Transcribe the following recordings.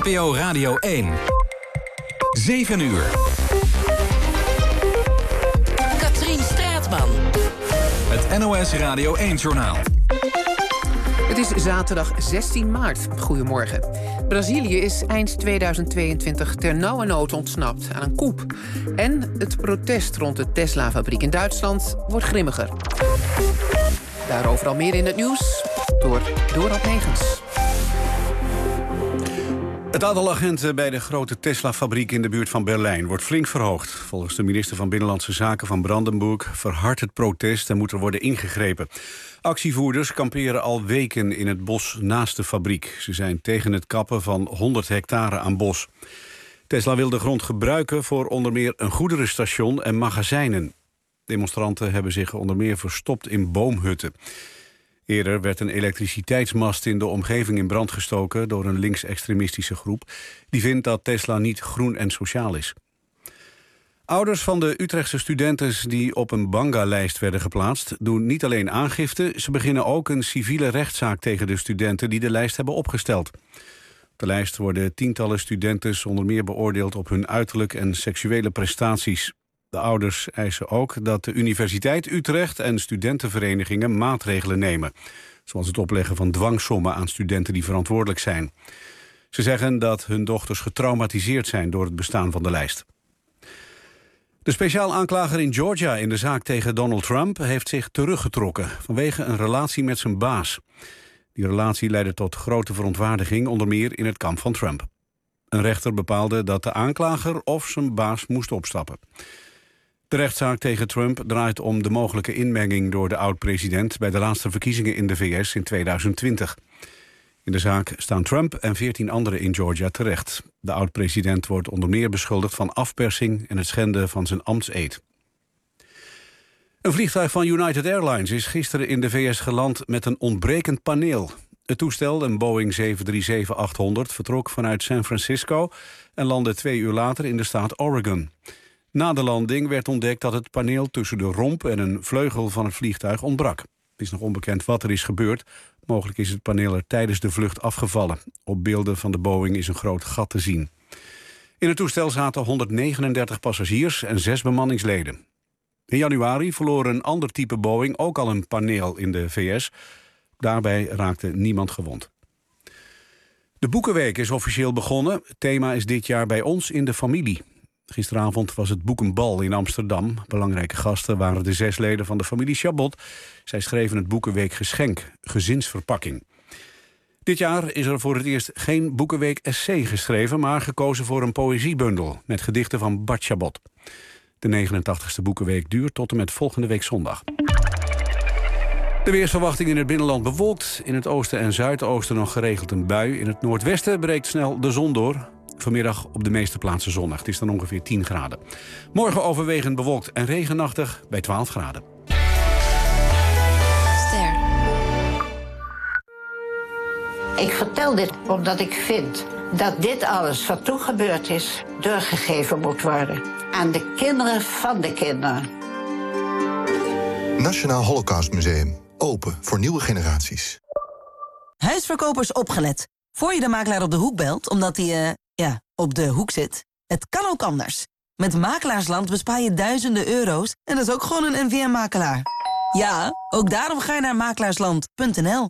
NPO Radio 1. 7 uur. Katrien Straatman. Het NOS Radio 1-journaal. Het is zaterdag 16 maart. Goedemorgen. Brazilië is eind 2022 ternauwernood ontsnapt aan een coup. En het protest rond de Tesla-fabriek in Duitsland wordt grimmiger. Daarover al meer in het nieuws door Dorald Negens. Het aantal agenten bij de grote Tesla-fabriek in de buurt van Berlijn wordt flink verhoogd. Volgens de minister van Binnenlandse Zaken van Brandenburg verhardt het protest en moet er worden ingegrepen. Actievoerders kamperen al weken in het bos naast de fabriek. Ze zijn tegen het kappen van 100 hectare aan bos. Tesla wil de grond gebruiken voor onder meer een goederenstation en magazijnen. Demonstranten hebben zich onder meer verstopt in boomhutten. Eerder werd een elektriciteitsmast in de omgeving in brand gestoken door een linksextremistische groep. Die vindt dat Tesla niet groen en sociaal is. Ouders van de Utrechtse studenten die op een banga-lijst werden geplaatst doen niet alleen aangifte, ze beginnen ook een civiele rechtszaak tegen de studenten die de lijst hebben opgesteld. Op de lijst worden tientallen studenten onder meer beoordeeld op hun uiterlijk en seksuele prestaties. De ouders eisen ook dat de Universiteit Utrecht en studentenverenigingen maatregelen nemen. Zoals het opleggen van dwangsommen aan studenten die verantwoordelijk zijn. Ze zeggen dat hun dochters getraumatiseerd zijn door het bestaan van de lijst. De speciaal aanklager in Georgia in de zaak tegen Donald Trump heeft zich teruggetrokken vanwege een relatie met zijn baas. Die relatie leidde tot grote verontwaardiging, onder meer in het kamp van Trump. Een rechter bepaalde dat de aanklager of zijn baas moest opstappen. De rechtszaak tegen Trump draait om de mogelijke inmenging door de oud-president bij de laatste verkiezingen in de VS in 2020. In de zaak staan Trump en 14 anderen in Georgia terecht. De oud-president wordt onder meer beschuldigd van afpersing en het schenden van zijn ambtseed. Een vliegtuig van United Airlines is gisteren in de VS geland met een ontbrekend paneel. Het toestel, een Boeing 737-800, vertrok vanuit San Francisco en landde 2 uur later in de staat Oregon. Na de landing werd ontdekt dat het paneel tussen de romp en een vleugel van het vliegtuig ontbrak. Het is nog onbekend wat er is gebeurd. Mogelijk is het paneel er tijdens de vlucht afgevallen. Op beelden van de Boeing is een groot gat te zien. In het toestel zaten 139 passagiers en 6 bemanningsleden. In januari verloor een ander type Boeing ook al een paneel in de VS. Daarbij raakte niemand gewond. De Boekenweek is officieel begonnen. Het thema is dit jaar bij ons in de familie. Gisteravond was het Boekenbal in Amsterdam. Belangrijke gasten waren de 6 leden van de familie Chabot. Zij schreven het Boekenweek Geschenk, gezinsverpakking. Dit jaar is er voor het eerst geen Boekenweek essay geschreven, maar gekozen voor een poëziebundel met gedichten van Bart Chabot. De 89e Boekenweek duurt tot en met volgende week zondag. De weersverwachting in het binnenland bewolkt. In het oosten en zuidoosten nog geregeld een bui. In het noordwesten breekt snel de zon door. Vanmiddag op de meeste plaatsen zonnig. Het is dan ongeveer 10 graden. Morgen overwegend bewolkt en regenachtig bij 12 graden. Ster. Ik vertel dit omdat ik vind dat dit alles wat toen gebeurd is doorgegeven moet worden aan de kinderen van de kinderen. Nationaal Holocaustmuseum. Open voor nieuwe generaties. Huisverkopers opgelet. Voor je de makelaar op de hoek belt, omdat hij, op de hoek zit. Het kan ook anders. Met Makelaarsland bespaar je duizenden euro's en dat is ook gewoon een NVM-makelaar. Ja, ook daarom ga je naar makelaarsland.nl.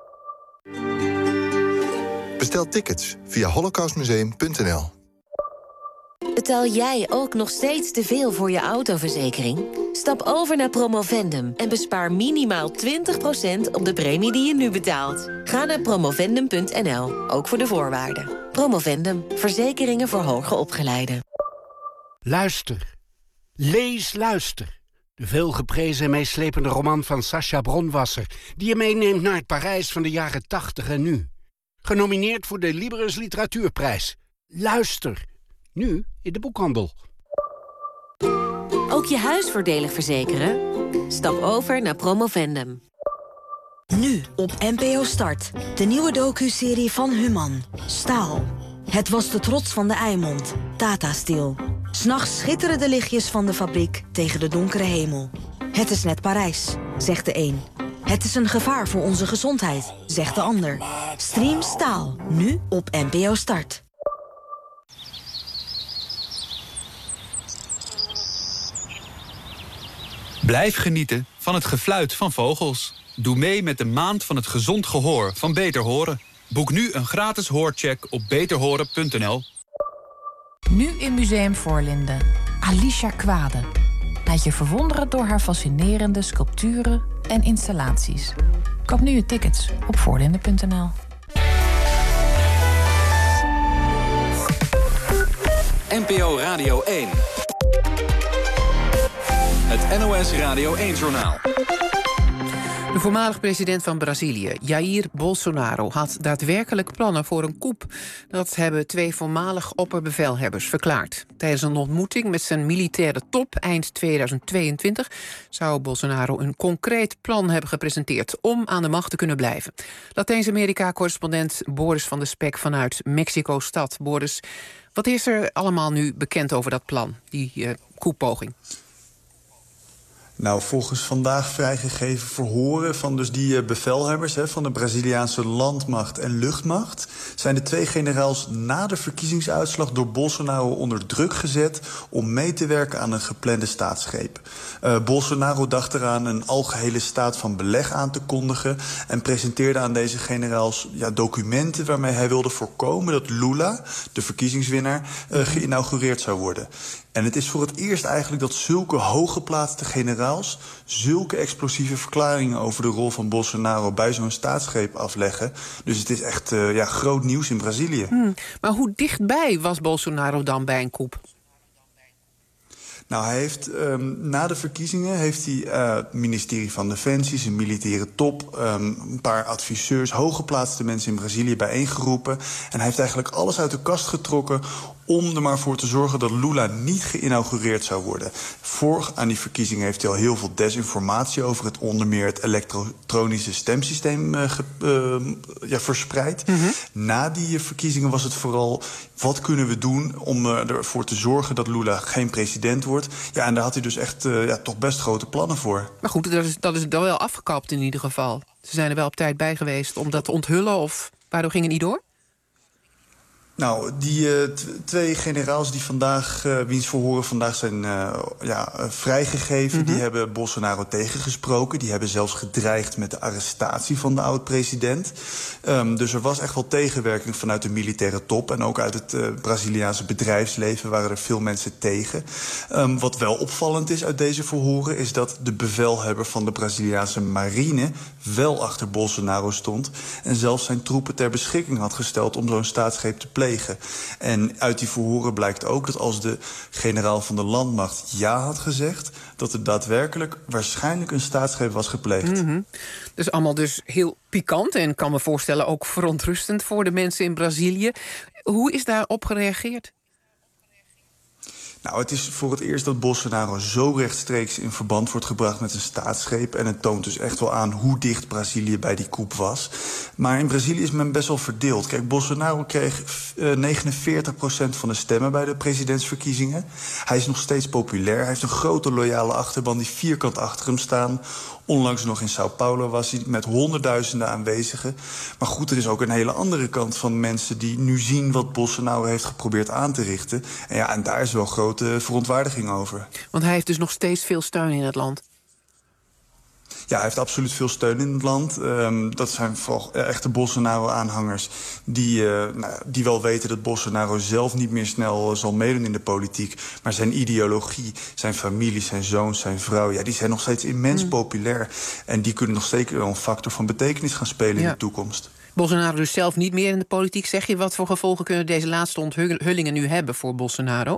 Bestel tickets via holocaustmuseum.nl. Betaal jij ook nog steeds te veel voor je autoverzekering? Stap over naar Promovendum en bespaar minimaal 20% op de premie die je nu betaalt. Ga naar promovendum.nl, ook voor de voorwaarden. Promovendum, verzekeringen voor hoger opgeleiden. Luister. Lees Luister. De veelgeprezen en meeslepende roman van Sacha Bronwasser, die je meeneemt naar het Parijs van de jaren 80 en nu. Genomineerd voor de Libris Literatuurprijs. Luister. Nu in de boekhandel. Ook je huis voordelig verzekeren? Stap over naar Promovendum. Nu op NPO Start. De nieuwe docu-serie van Human. Staal. Het was de trots van de Eimond. Tata Steel. 's Nachts schitteren de lichtjes van de fabriek tegen de donkere hemel. Het is net Parijs, zegt de een. Het is een gevaar voor onze gezondheid, zegt de ander. Stream Staal. Nu op NPO Start. Blijf genieten van het gefluit van vogels. Doe mee met de Maand van het Gezond Gehoor van Beter Horen. Boek nu een gratis hoorcheck op beterhoren.nl. Nu in Museum Voorlinden. Alicia Kwade. Laat je verwonderen door haar fascinerende sculpturen en installaties. Koop nu je tickets op voorlinden.nl. NPO Radio 1. Het NOS Radio 1-journaal. De voormalig president van Brazilië, Jair Bolsonaro, had daadwerkelijk plannen voor een coup. Dat hebben 2 voormalig opperbevelhebbers verklaard. Tijdens een ontmoeting met zijn militaire top eind 2022... zou Bolsonaro een concreet plan hebben gepresenteerd om aan de macht te kunnen blijven. Latijns-Amerika-correspondent Boris van der Spek vanuit Mexico-stad. Boris, wat is er allemaal nu bekend over dat plan, die couppoging? Nou, volgens vandaag vrijgegeven verhoren van dus die bevelhebbers van de Braziliaanse landmacht en luchtmacht, zijn de 2 generaals na de verkiezingsuitslag door Bolsonaro onder druk gezet om mee te werken aan een geplande staatsgreep. Bolsonaro dacht eraan een algehele staat van beleg aan te kondigen en presenteerde aan deze generaals documenten waarmee hij wilde voorkomen dat Lula, de verkiezingswinnaar, geïnaugureerd zou worden. En het is voor het eerst eigenlijk dat zulke hooggeplaatste generaals zulke explosieve verklaringen over de rol van Bolsonaro bij zo'n staatsgreep afleggen. Dus het is echt groot nieuws in Brazilië. Maar hoe dichtbij was Bolsonaro dan bij een coup? Nou, hij heeft na de verkiezingen heeft hij het ministerie van Defensie, zijn militaire top, een paar adviseurs, hooggeplaatste mensen in Brazilië bijeengeroepen. En hij heeft eigenlijk alles uit de kast getrokken om er maar voor te zorgen dat Lula niet geïnaugureerd zou worden. Voor aan die verkiezingen heeft hij al heel veel desinformatie over het onder meer het elektronische stemsysteem verspreid. Na die verkiezingen was het vooral, wat kunnen we doen om ervoor te zorgen dat Lula geen president wordt? Ja, en daar had hij dus echt toch best grote plannen voor. Maar goed, dat is dan wel afgekapt in ieder geval. Ze zijn er wel op tijd bij geweest om dat te onthullen, of waardoor ging het niet door? Nou, die 2 generaals die vandaag, wiens verhoren vandaag zijn vrijgegeven, die hebben Bolsonaro tegengesproken. Die hebben zelfs gedreigd met de arrestatie van de oud-president. Dus er was echt wel tegenwerking vanuit de militaire top. En ook uit het Braziliaanse bedrijfsleven waren er veel mensen tegen. Wat wel opvallend is uit deze verhoren is dat de bevelhebber van de Braziliaanse marine wel achter Bolsonaro stond en zelfs zijn troepen ter beschikking had gesteld om zo'n staatsgreep te plegen. En uit die verhoren blijkt ook dat als de generaal van de landmacht ja had gezegd, dat er daadwerkelijk waarschijnlijk een staatsgreep was gepleegd. Dus allemaal dus heel pikant en kan me voorstellen ook verontrustend voor de mensen in Brazilië. Hoe is daarop gereageerd? Nou, het is voor het eerst dat Bolsonaro zo rechtstreeks in verband wordt gebracht met een staatsgreep. En het toont dus echt wel aan hoe dicht Brazilië bij die coup was. Maar in Brazilië is men best wel verdeeld. Kijk, Bolsonaro kreeg 49% van de stemmen bij de presidentsverkiezingen. Hij is nog steeds populair. Hij heeft een grote loyale achterban die vierkant achter hem staan. Onlangs nog in Sao Paulo was hij met honderdduizenden aanwezigen. Maar goed, er is ook een hele andere kant van mensen die nu zien wat Bolsonaro heeft geprobeerd aan te richten. En daar is wel grote verontwaardiging over. Want hij heeft dus nog steeds veel steun in het land. Ja, hij heeft absoluut veel steun in het land. Dat zijn vooral echte Bolsonaro-aanhangers die wel weten dat Bolsonaro zelf niet meer snel zal meedoen in de politiek. Maar zijn ideologie, zijn familie, zijn zoons, zijn vrouw, die zijn nog steeds immens populair. En die kunnen nog zeker wel een factor van betekenis gaan spelen in de toekomst. Bolsonaro dus zelf niet meer in de politiek. Zeg je, wat voor gevolgen kunnen deze laatste onthullingen nu hebben voor Bolsonaro?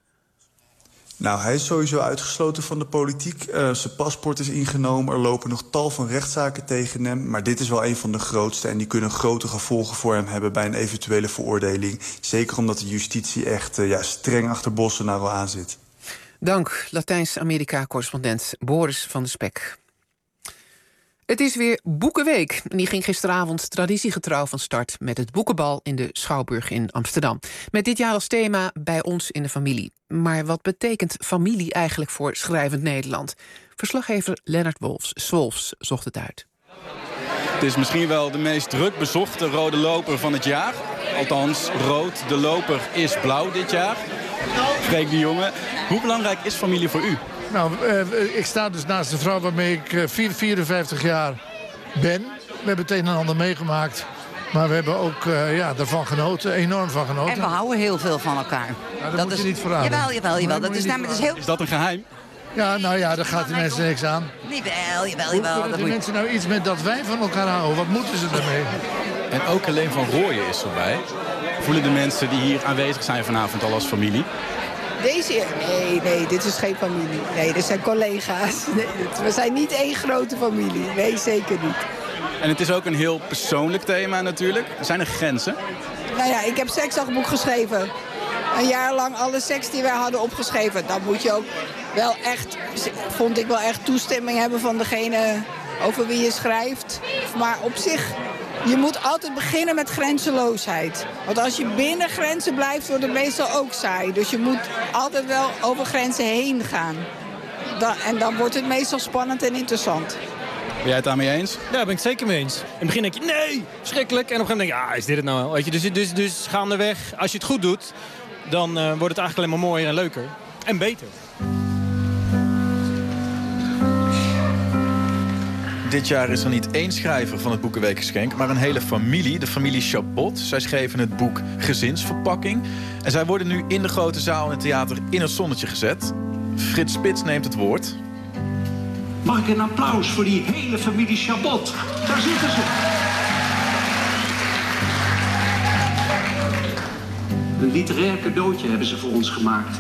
Nou, hij is sowieso uitgesloten van de politiek. Zijn paspoort is ingenomen. Er lopen nog tal van rechtszaken tegen hem. Maar dit is wel een van de grootste. En die kunnen grote gevolgen voor hem hebben bij een eventuele veroordeling. Zeker omdat de justitie echt streng achter Bolsonaro aanzit. Dank, Latijns-Amerika-correspondent Boris van der Spek. Het is weer Boekenweek. En die ging gisteravond traditiegetrouw van start met het boekenbal in de Schouwburg in Amsterdam. Met dit jaar als thema bij ons in de familie. Maar wat betekent familie eigenlijk voor schrijvend Nederland? Verslaggever Lennart Swolfs zocht het uit. Het is misschien wel de meest druk bezochte rode loper van het jaar. Althans, rood. De loper is blauw dit jaar. Freek de Jonge, hoe belangrijk is familie voor u? Nou, ik sta dus naast de vrouw waarmee ik 54 jaar ben. We hebben het een en ander meegemaakt. Maar we hebben ook ervan genoten, enorm van genoten. En we houden heel veel van elkaar. Nou, dat moet je niet verraden. Jawel. Dat is namelijk heel... Is dat een geheim? Ja, nou ja, daar gaat de mensen niks aan. Jawel. Hoe kunnen de mensen nou iets met dat wij van elkaar houden? Wat moeten ze daarmee? En ook Helene van Rooyen is erbij. Voelen de mensen die hier aanwezig zijn vanavond al als familie? Nee, dit is geen familie. Nee, dit zijn collega's. Nee, we zijn niet één grote familie. Nee, zeker niet. En het is ook een heel persoonlijk thema natuurlijk. Zijn er grenzen? Nou ja, ik heb seksdagboek geschreven. Een jaar lang alle seks die wij hadden opgeschreven. Dan moet je ook wel echt, vond ik wel echt toestemming hebben van degene over wie je schrijft. Maar op zich, je moet altijd beginnen met grenzeloosheid. Want als je binnen grenzen blijft, wordt het meestal ook saai. Dus je moet altijd wel over grenzen heen gaan. En dan wordt het meestal spannend en interessant. Ben jij het daarmee eens? Ja, daar ben ik het zeker mee eens. In het begin denk je, nee, schrikkelijk. En op een gegeven moment denk je, is dit het nou wel? Weet je, dus gaandeweg, als je het goed doet, dan wordt het eigenlijk alleen maar mooier en leuker. En beter. Dit jaar is er niet één schrijver van het Boekenweekgeschenk, maar een hele familie, de familie Chabot. Zij schreven het boek Gezinsverpakking. En zij worden nu in de grote zaal in het theater in het zonnetje gezet. Frits Spits neemt het woord. Mag ik een applaus voor die hele familie Chabot? Daar zitten ze. Een literair cadeautje hebben ze voor ons gemaakt.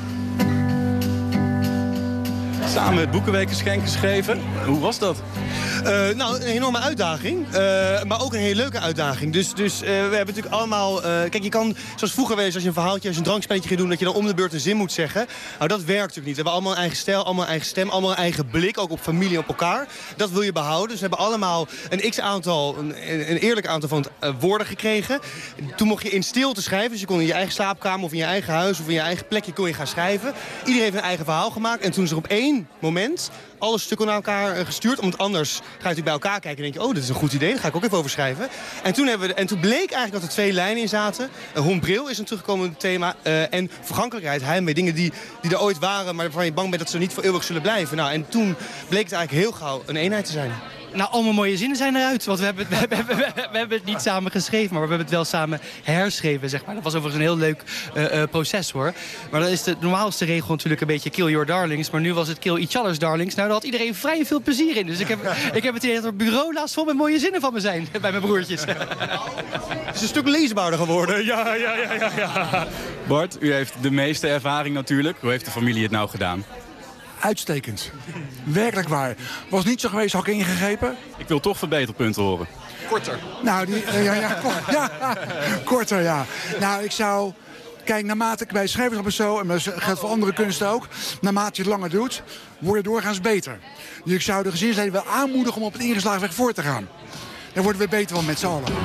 Samen het Boekenweekgeschenk geschreven. Hoe was dat? Nou, een enorme uitdaging. Maar ook een hele leuke uitdaging. Dus we hebben natuurlijk allemaal... kijk, je kan, zoals vroeger wees, als je een verhaaltje, als je een drankspelletje gaat doen, dat je dan om de beurt een zin moet zeggen. Nou, dat werkt natuurlijk niet. We hebben allemaal een eigen stijl, allemaal een eigen stem, allemaal een eigen blik, ook op familie, op elkaar. Dat wil je behouden. Dus we hebben allemaal een x-aantal, een eerlijk aantal van woorden gekregen. Toen mocht je in stilte schrijven. Dus je kon in je eigen slaapkamer of in je eigen huis of in je eigen plekje kon je gaan schrijven. Iedereen heeft een eigen verhaal gemaakt. En toen is er op één moment alle stukken naar elkaar gestuurd. Want anders ga je natuurlijk bij elkaar kijken en denk je, oh, dit is een goed idee. Daar ga ik ook even over schrijven. En toen bleek eigenlijk dat er 2 lijnen in zaten. Hoenbril is een terugkomend thema. En vergankelijkheid, heimwee. Dingen die er ooit waren, maar waarvan je bang bent dat ze niet voor eeuwig zullen blijven. Nou, en toen bleek het eigenlijk heel gauw een eenheid te zijn. Nou, allemaal mooie zinnen zijn eruit. Want we hebben het niet samen geschreven, maar we hebben het wel samen herschreven, zeg maar. Dat was overigens een heel leuk proces, hoor. Maar dan is de normaalste regel natuurlijk een beetje kill your darlings. Maar nu was het kill each other's darlings. Nou, daar had iedereen vrij veel plezier in. Dus ik heb het idee dat het bureau laatst vol met mooie zinnen van me zijn. Bij mijn broertjes. Het is een stuk leesbaarder geworden. Ja. Bart, u heeft de meeste ervaring natuurlijk. Hoe heeft de familie het nou gedaan? Uitstekend. Werkelijk waar. Was niet zo geweest, had ik ingegrepen. Ik wil toch verbeterpunten horen. Korter. Nou, korter, ja. Nou, ik zou... Kijk, naarmate ik bij schrijverschap en zo, en dat geldt voor andere kunsten ook, naarmate je het langer doet, word je doorgaans beter. Dus ik zou de gezinsleden wel aanmoedigen om op het ingeslagen weg voor te gaan. Daar worden we beter van met z'n allen.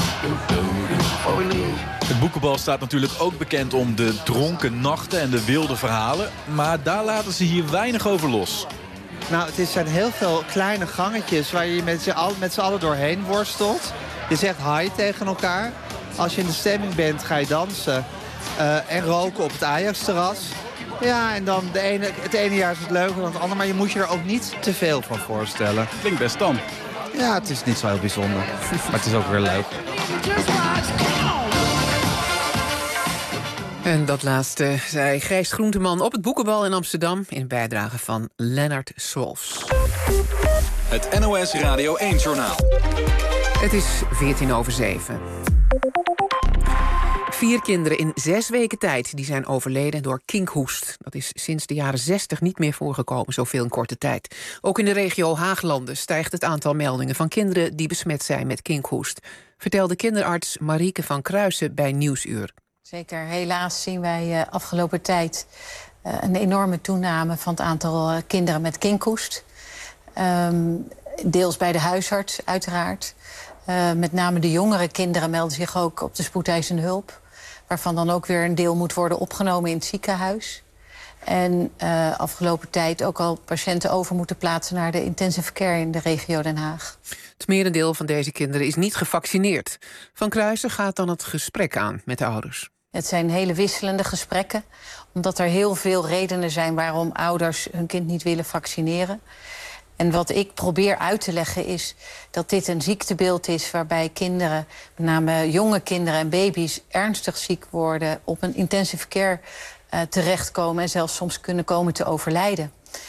Het Boekenbal staat natuurlijk ook bekend om de dronken nachten en de wilde verhalen. Maar daar laten ze hier weinig over los. Nou, het zijn heel veel kleine gangetjes waar je met z'n allen doorheen worstelt. Je zegt hi tegen elkaar. Als je in de stemming bent, ga je dansen. En roken op het Ajax-terras. Ja, en dan het ene jaar is het leuker dan het andere. Maar je moet je er ook niet te veel van voorstellen. Klinkt best dan. Ja, het is niet zo heel bijzonder. Maar het is ook weer leuk. En dat laatste zei Gijs Groenteman op het Boekenbal in Amsterdam in bijdrage van Lennart Swolfs. Het NOS Radio 1-journaal. Het is 7:14. 4 kinderen in 6 weken tijd die zijn overleden door kinkhoest. Dat is sinds de jaren 60 niet meer voorgekomen, zoveel in korte tijd. Ook in de regio Haaglanden stijgt het aantal meldingen van kinderen die besmet zijn met kinkhoest, vertelde kinderarts Marieke van Kruijsen bij Nieuwsuur. Zeker, helaas zien wij afgelopen tijd een enorme toename van het aantal kinderen met kinkhoest. Deels bij de huisarts, uiteraard. Met name de jongere kinderen melden zich ook op de spoedeisende hulp, waarvan dan ook weer een deel moet worden opgenomen in het ziekenhuis. En afgelopen tijd ook al patiënten over moeten plaatsen naar de intensive care in de regio Den Haag. Het merendeel van deze kinderen is niet gevaccineerd. Van Kruijsen gaat dan het gesprek aan met de ouders. Het zijn hele wisselende gesprekken, omdat er heel veel redenen zijn waarom ouders hun kind niet willen vaccineren. En wat ik probeer uit te leggen is dat dit een ziektebeeld is waarbij kinderen, met name jonge kinderen en baby's, ernstig ziek worden, op een intensive care terechtkomen en zelfs soms kunnen komen te overlijden.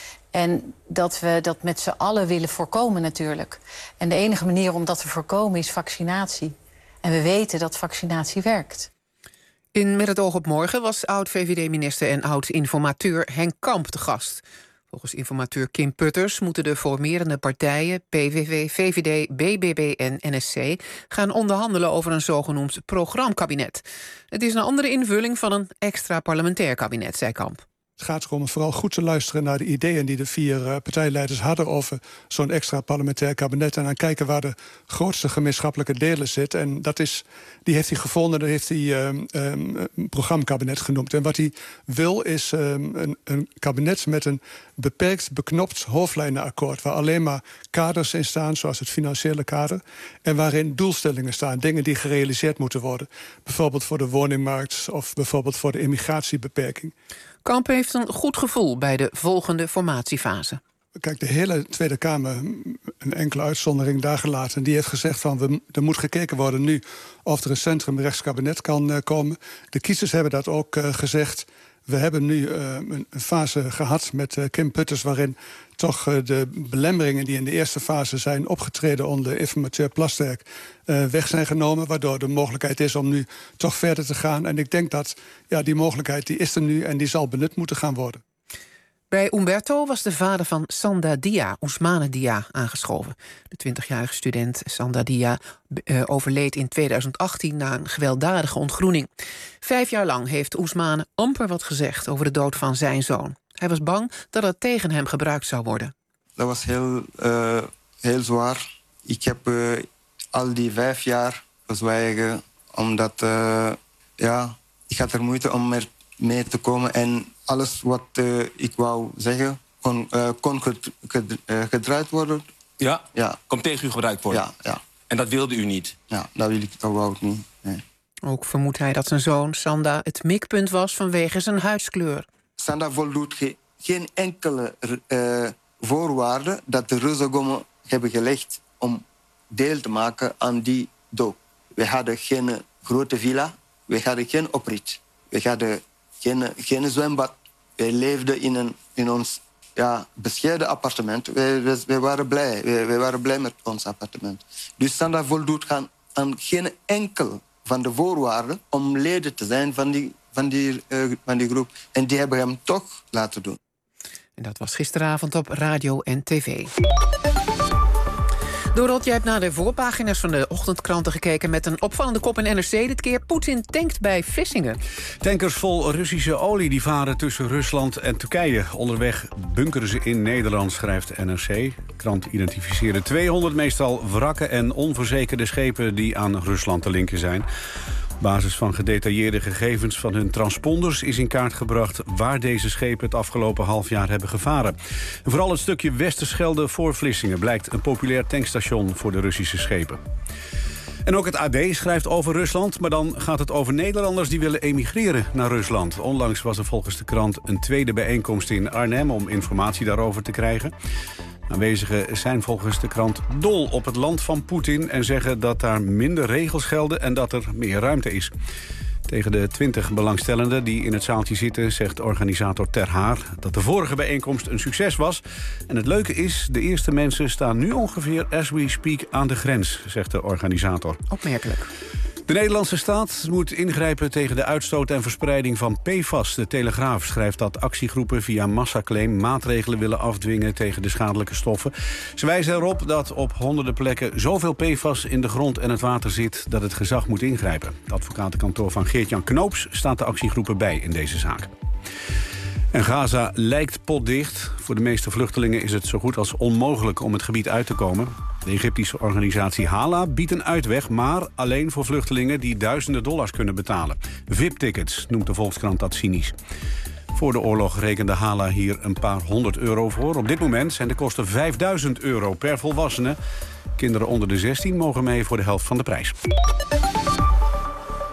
En dat we dat met z'n allen willen voorkomen natuurlijk. En de enige manier om dat te voorkomen is vaccinatie. En we weten dat vaccinatie werkt. In Met het oog op morgen was oud-VVD-minister en oud-informateur Henk Kamp te gast. Volgens informateur Kim Putters moeten de formerende partijen PVV, VVD, BBB en NSC gaan onderhandelen over een zogenoemd programmkabinet. Het is een andere invulling van een extra parlementair kabinet, zei Kamp. Het gaat erom vooral goed te luisteren naar de ideeën die de 4 partijleiders hadden over zo'n extra parlementair kabinet. En dan kijken waar de grootste gemeenschappelijke delen zitten. En die heeft hij gevonden, dat heeft hij een programmakabinet genoemd. En wat hij wil is een kabinet met een beperkt, beknopt hoofdlijnenakkoord, waar alleen maar kaders in staan, zoals het financiële kader, en waarin doelstellingen staan, dingen die gerealiseerd moeten worden. Bijvoorbeeld voor de woningmarkt of bijvoorbeeld voor de immigratiebeperking. Kamp heeft een goed gevoel bij de volgende formatiefase. Kijk, de hele Tweede Kamer, een enkele uitzondering daar gelaten, die heeft gezegd van er moet gekeken worden nu of er een centrumrechtskabinet kan komen. De kiezers hebben dat ook gezegd. We hebben nu een fase gehad met Kim Putters, waarin toch de belemmeringen die in de eerste fase zijn opgetreden onder informateur Plasterk weg zijn genomen, waardoor de mogelijkheid is om nu toch verder te gaan. En ik denk dat die mogelijkheid die is er nu en die zal benut moeten gaan worden. Bij Umberto was de vader van Sanda Dia, Ousmane Dia, aangeschoven. De 20-jarige student Sanda Dia overleed in 2018 na een gewelddadige ontgroening. 5 jaar lang heeft Ousmane amper wat gezegd over de dood van zijn zoon. Hij was bang dat het tegen hem gebruikt zou worden. Dat was heel zwaar. Ik heb al die 5 jaar gezwegen, omdat ik had er moeite om er mee te komen. En alles wat ik wou zeggen kon gedraaid worden. Ja? Kon tegen u gebruikt worden? Ja. En dat wilde u niet? Ja, dat wil ik toch ook niet. Nee. Ook vermoedt hij dat zijn zoon Sanda het mikpunt was vanwege zijn huidskleur. Sanda voldoet geen enkele voorwaarde dat de Ruzegommen hebben gelegd om deel te maken aan die doop. We hadden geen grote villa, we hadden geen oprit, we hadden geen zwembad. We leefden in ons bescheiden appartement. We waren blij. We waren blij met ons appartement. Dus Sanda voldoet aan geen enkel van de voorwaarden om leden te zijn van die groep. En die hebben hem toch laten doen. En dat was gisteravond op radio en tv. Dorot, jij hebt naar de voorpagina's van de ochtendkranten gekeken met een opvallende kop in NRC. Dit keer Poetin tankt bij Vlissingen. Tankers vol Russische olie die varen tussen Rusland en Turkije. Onderweg bunkeren ze in Nederland, schrijft NRC. De krant identificeerde 200 meestal wrakke en onverzekerde schepen die aan Rusland te linken zijn. Op basis van gedetailleerde gegevens van hun transponders is in kaart gebracht waar deze schepen het afgelopen half jaar hebben gevaren. En vooral het stukje Westerschelde voor Vlissingen blijkt een populair tankstation voor de Russische schepen. En ook het AD schrijft over Rusland, maar dan gaat het over Nederlanders die willen emigreren naar Rusland. Onlangs was er volgens de krant een tweede bijeenkomst in Arnhem om informatie daarover te krijgen. Aanwezigen zijn volgens de krant dol op het land van Poetin en zeggen dat daar minder regels gelden en dat er meer ruimte is. Tegen de 20 belangstellenden die in het zaaltje zitten zegt organisator Ter Haar dat de vorige bijeenkomst een succes was. En het leuke is, de eerste mensen staan nu ongeveer as we speak aan de grens, zegt de organisator. Opmerkelijk. De Nederlandse staat moet ingrijpen tegen de uitstoot en verspreiding van PFAS. De Telegraaf schrijft dat actiegroepen via massaclaim maatregelen willen afdwingen tegen de schadelijke stoffen. Ze wijzen erop dat op honderden plekken zoveel PFAS in de grond en het water zit dat het gezag moet ingrijpen. Het advocatenkantoor van Geert-Jan Knoops staat de actiegroepen bij in deze zaak. En Gaza lijkt potdicht. Voor de meeste vluchtelingen is het zo goed als onmogelijk om het gebied uit te komen. De Egyptische organisatie Hala biedt een uitweg, maar alleen voor vluchtelingen die duizenden dollars kunnen betalen. VIP-tickets noemt de Volkskrant dat cynisch. Voor de oorlog rekende Hala hier een paar €100 voor. Op dit moment zijn de kosten €5.000 per volwassene. Kinderen onder de 16 mogen mee voor de helft van de prijs.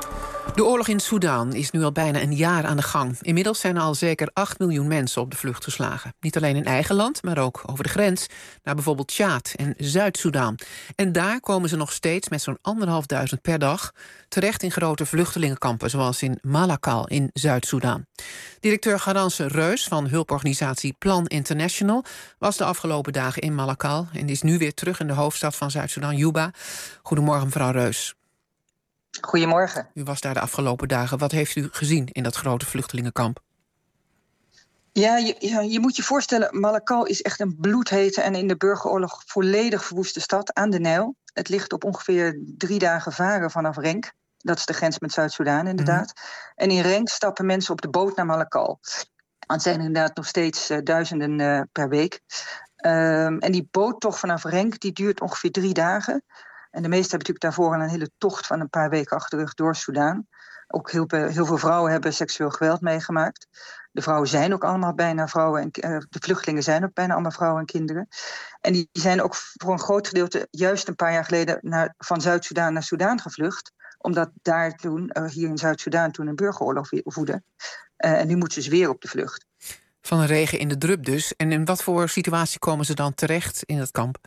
De oorlog in Soedan is nu al bijna een jaar aan de gang. Inmiddels zijn al zeker 8 miljoen mensen op de vlucht geslagen. Niet alleen in eigen land, maar ook over de grens naar bijvoorbeeld Tjaad en Zuid-Soedan. En daar komen ze nog steeds met zo'n 1.500 per dag terecht in grote vluchtelingenkampen, zoals in Malakal in Zuid-Soedan. Directeur Garance Reus van hulporganisatie Plan International was de afgelopen dagen in Malakal en is nu weer terug in de hoofdstad van Zuid-Soedan, Juba. Goedemorgen, mevrouw Reus. Goedemorgen. U was daar de afgelopen dagen. Wat heeft u gezien in dat grote vluchtelingenkamp? Ja, je moet je voorstellen, Malakal is echt een bloedhete en in de burgeroorlog volledig verwoeste stad aan de Nijl. Het ligt op ongeveer 3 dagen varen vanaf Renk. Dat is de grens met Zuid-Soedan inderdaad. En in Renk stappen mensen op de boot naar Malakal. Het zijn inderdaad nog steeds duizenden per week. En die boottocht vanaf Renk die duurt ongeveer 3 dagen. En de meesten hebben natuurlijk daarvoor al een hele tocht van een paar weken achter de rug door Soedan. Ook heel veel vrouwen hebben seksueel geweld meegemaakt. De vrouwen zijn ook allemaal bijna vrouwen. De vluchtelingen zijn ook bijna allemaal vrouwen en kinderen. En die zijn ook voor een groot gedeelte juist een paar jaar geleden van Zuid-Soedan naar Soedan gevlucht. Omdat daar toen, hier in Zuid-Soedan, toen een burgeroorlog woedde. En nu moeten ze weer op de vlucht. Van een regen in de drup dus. En in wat voor situatie komen ze dan terecht in het kamp?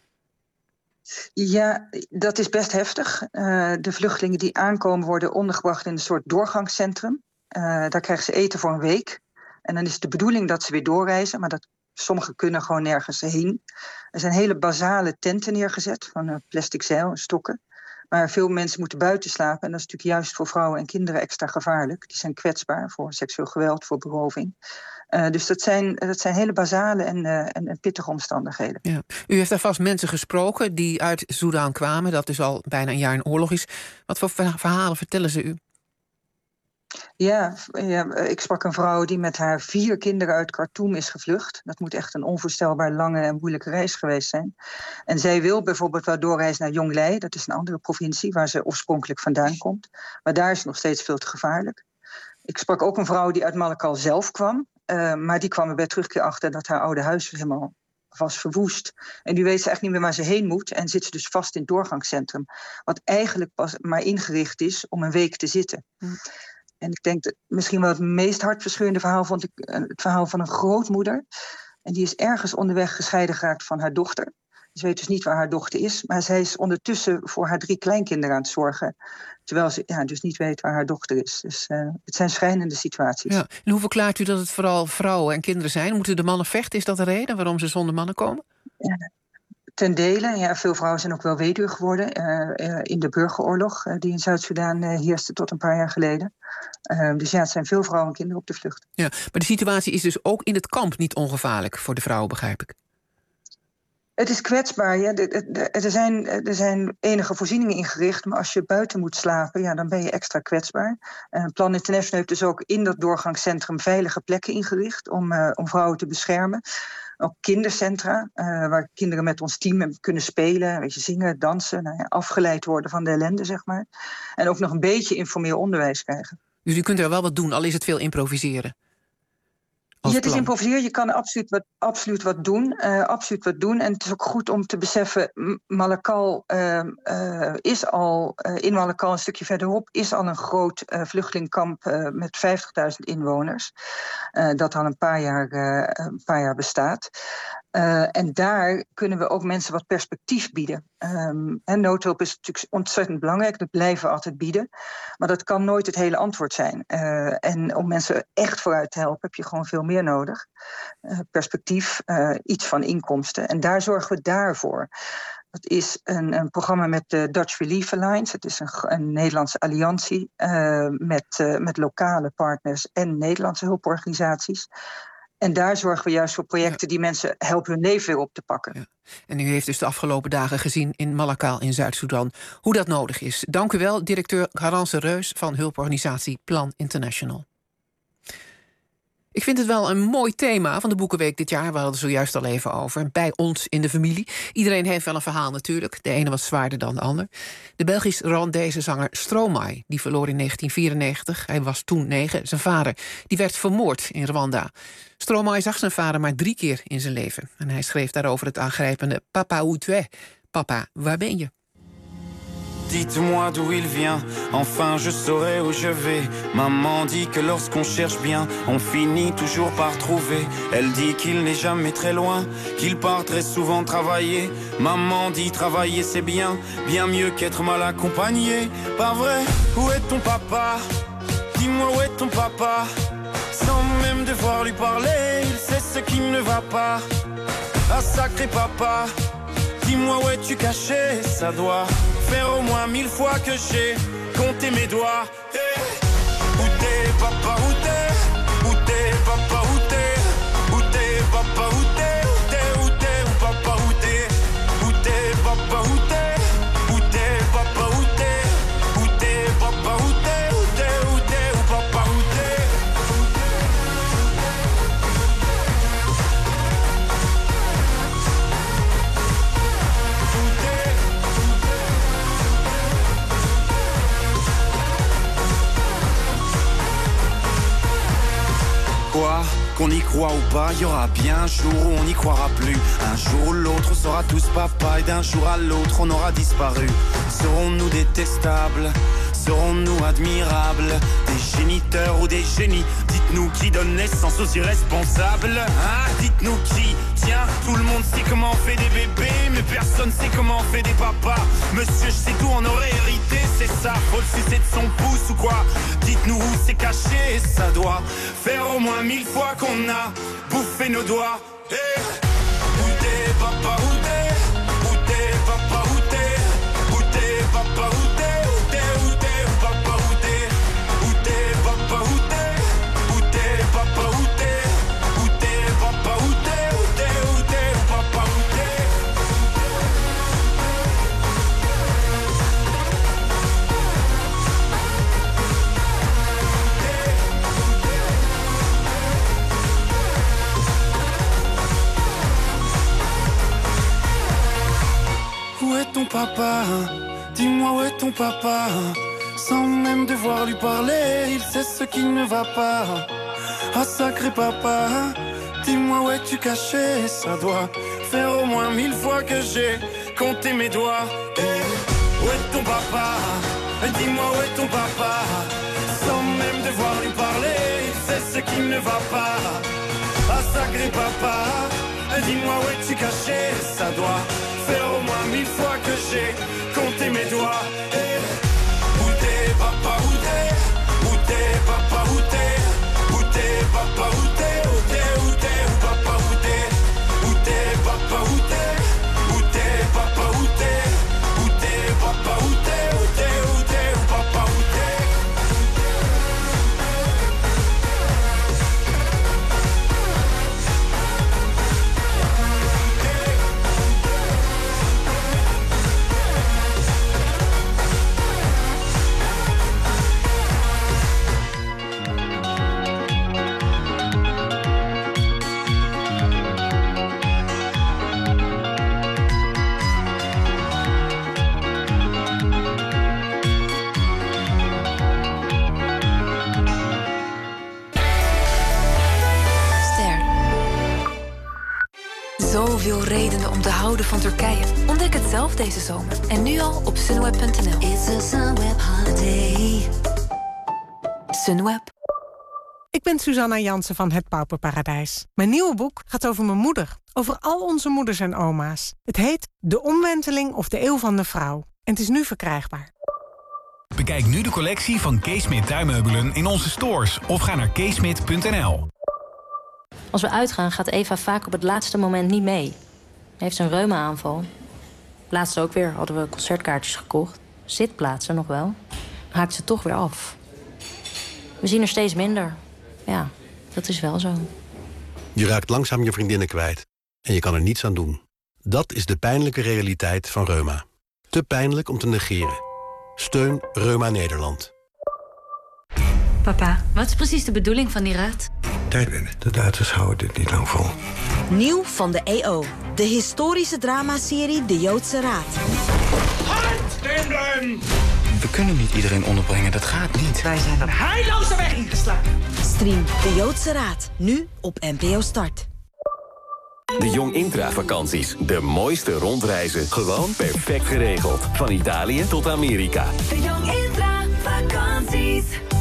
Ja, dat is best heftig. De vluchtelingen die aankomen worden ondergebracht in een soort doorgangscentrum. Daar krijgen ze eten voor een week. En dan is het de bedoeling dat ze weer doorreizen, maar sommigen kunnen gewoon nergens heen. Er zijn hele basale tenten neergezet van plastic zeil en stokken. Maar veel mensen moeten buiten slapen. En dat is natuurlijk juist voor vrouwen en kinderen extra gevaarlijk. Die zijn kwetsbaar voor seksueel geweld, voor beroving. Dus dat zijn hele basale en pittige omstandigheden. Ja. U heeft daar vast mensen gesproken die uit Soedan kwamen. Dat dus al bijna een jaar in oorlog is. Wat voor verhalen vertellen ze u? Ja, ik sprak een vrouw die met haar 4 kinderen uit Khartoum is gevlucht. Dat moet echt een onvoorstelbaar lange en moeilijke reis geweest zijn. En zij wil bijvoorbeeld wel doorreizen naar Jonglei. Dat is een andere provincie waar ze oorspronkelijk vandaan komt. Maar daar is het nog steeds veel te gevaarlijk. Ik sprak ook een vrouw die uit Malakal zelf kwam. Maar die kwam er bij terugkeer achter dat haar oude huis helemaal was verwoest. En nu weet ze echt niet meer waar ze heen moet. En zit ze dus vast in het doorgangscentrum. Wat eigenlijk pas maar ingericht is om een week te zitten. En ik denk dat misschien wel het meest hartverscheurende verhaal vond ik het verhaal van een grootmoeder. En die is ergens onderweg gescheiden geraakt van haar dochter. Ze weet dus niet waar haar dochter is. Maar zij is ondertussen voor haar 3 kleinkinderen aan het zorgen. Terwijl ze dus niet weet waar haar dochter is. Dus het zijn schrijnende situaties. Ja. En hoe verklaart u dat het vooral vrouwen en kinderen zijn? Moeten de mannen vechten? Is dat de reden waarom ze zonder mannen komen? Ja. Ten dele, ja, veel vrouwen zijn ook wel weduwe geworden in de burgeroorlog die in Zuid-Soedan heerste tot een paar jaar geleden. Dus ja, het zijn veel vrouwen en kinderen op de vlucht. Ja, maar de situatie is dus ook in het kamp niet ongevaarlijk voor de vrouwen, begrijp ik. Het is kwetsbaar. Ja. Er zijn enige voorzieningen ingericht, maar als je buiten moet slapen, ja, dan ben je extra kwetsbaar. Plan International heeft dus ook in dat doorgangscentrum veilige plekken ingericht om vrouwen te beschermen. Ook kindercentra, waar kinderen met ons team kunnen spelen, weet je, zingen, dansen, afgeleid worden van de ellende, zeg maar. En ook nog een beetje informeel onderwijs krijgen. Dus u kunt er wel wat doen, al is het veel improviseren? Ja, het is improviseren. Je kan absoluut wat doen. Absoluut wat doen. En het is ook goed om te beseffen, Malakal is al, in Malakal een stukje verderop, is al een groot vluchtelingkamp met 50.000 inwoners. Dat al een paar jaar bestaat. En daar kunnen we ook mensen wat perspectief bieden. En noodhulp is natuurlijk ontzettend belangrijk. Dat blijven we altijd bieden. Maar dat kan nooit het hele antwoord zijn. En om mensen echt vooruit te helpen heb je gewoon veel meer nodig. Perspectief, iets van inkomsten. En daar zorgen we daarvoor. Dat is een programma met de Dutch Relief Alliance. Het is een Nederlandse alliantie met lokale partners en Nederlandse hulporganisaties. En daar zorgen we juist voor projecten die mensen helpen hun leven weer op te pakken. Ja. En u heeft dus de afgelopen dagen gezien in Malakal in Zuid-Soedan hoe dat nodig is. Dank u wel, directeur Garance Reus van hulporganisatie Plan International. Ik vind het wel een mooi thema van de Boekenweek dit jaar. We hadden het zojuist al even over. Bij ons in de familie. Iedereen heeft wel een verhaal natuurlijk. De ene was zwaarder dan de ander. De Belgisch-Rwandese zanger Stromae, die verloor in 1994. Hij was toen 9. Zijn vader, die werd vermoord in Rwanda. Stromae zag zijn vader maar 3 keer in zijn leven. En hij schreef daarover het aangrijpende Papa où tu es? Papa, waar ben je? dites-moi d'où il vient. Enfin je saurai où je vais. Maman dit que lorsqu'on cherche bien, on finit toujours par trouver. Elle dit qu'il n'est jamais très loin, qu'il part très souvent travailler. Maman dit travailler c'est bien, bien mieux qu'être mal accompagné. Pas vrai? Où est ton papa? Dis-moi où est ton papa? Sans même devoir lui parler, il sait ce qui ne va pas. Ah sacré papa, dis-moi où es-tu caché? Ça doit faire au moins 1000 fois que j'ai compté mes doigts. Hey. Où t'es papa, où t'es? Où t'es papa, où t'es? Où t'es papa, où t'es? Où t'es, où t'es, où papa, où t'es? Où t'es papa, où t'es? Où t'es papa, où t'es? Où t'es papa, où t'es? Où t'es, où t'es, où papa, où t'es? Quoi? Qu'on y croit ou pas, y aura bien un jour où on n'y croira plus. Un jour ou l'autre, on sera tous papa et d'un jour à l'autre, on aura disparu. Serons-nous détestables? Serons-nous admirables? Des géniteurs ou des génies? Dites-nous qui donne naissance aux irresponsables. Hein? Dites-nous qui? Tiens, tout le monde sait comment on fait des bébés, mais personne sait comment on fait des papas. Monsieur, je sais tout, on aurait hérité, c'est ça. Faut le sucer de son pouce ou quoi? Dites-nous où c'est caché, ça doit faire au moins 1000 fois qu'on a bouffé nos doigts. Hey. Où t'es papa, où t'es? Où t'es papa, où t'es? Où t'es papa, où t'es? Où t'es, où t'es, où papa, où t'es? Où t'es papa, où t'es? Où t'es papa, où t'es? Où t'es papa, où t'es? Où t'es, où t'es, où papa, où t'es? Où est ton papa? Dis-moi où est ton papa? Sans même devoir lui parler, il sait ce qui ne va pas. Ah sacré papa, dis-moi où es-tu caché? Ça doit faire au moins 1000 fois que j'ai compté mes doigts. Hey. Où est ton papa? Dis-moi où est ton papa? Sans même devoir lui parler, il sait ce qui ne va pas. Ah sacré papa, dis-moi où es-tu caché? Ça doit faire au moins 1000 fois que j'ai compté mes doigts. Hey. Où t'es papa, où t'es? Où t'es papa, où t'es? Où t'es papa, où t'es? Où t'es, où t'es, où papa, où t'es? Où t'es papa, où t'es? Où t'es papa, où t'es? Où t'es papa, où t'es? Où t'es, où t'es, où papa, où t'es? Zoveel redenen om te houden van Turkije. Ontdek het zelf deze zomer. En nu al op sunweb.nl. It's a Sunweb holiday. Sunweb. Ik ben Suzanna Jansen van Het Pauperparadijs. Mijn nieuwe boek gaat over mijn moeder. Over al onze moeders en oma's. Het heet De Omwenteling of de Eeuw van de Vrouw. En het is nu verkrijgbaar. Bekijk nu de collectie van Kees Smit tuinmeubelen in onze stores. Of ga naar keesmit.nl. Als we uitgaan gaat Eva vaak op het laatste moment niet mee. Heeft een reuma-aanval. Laatst ook weer hadden we concertkaartjes gekocht. Zitplaatsen nog wel. Dan haakt ze toch weer af. We zien er steeds minder. Ja, dat is wel zo. Je raakt langzaam je vriendinnen kwijt. En je kan er niets aan doen. Dat is de pijnlijke realiteit van reuma. Te pijnlijk om te negeren. Steun Reuma Nederland. Papa, wat is precies de bedoeling van die raad? Tijd winnen. De Duitsers houden dit niet lang vol. Nieuw van de EO. De historische dramaserie De Joodse Raad. Handstenden! We kunnen niet iedereen onderbrengen, dat gaat niet. Wij zijn een heilloze weg ingeslagen. Stream De Joodse Raad. Nu op NPO Start. De Jong Intra-vakanties. De mooiste rondreizen. Gewoon perfect geregeld. Van Italië tot Amerika. De Jong Intra-vakanties.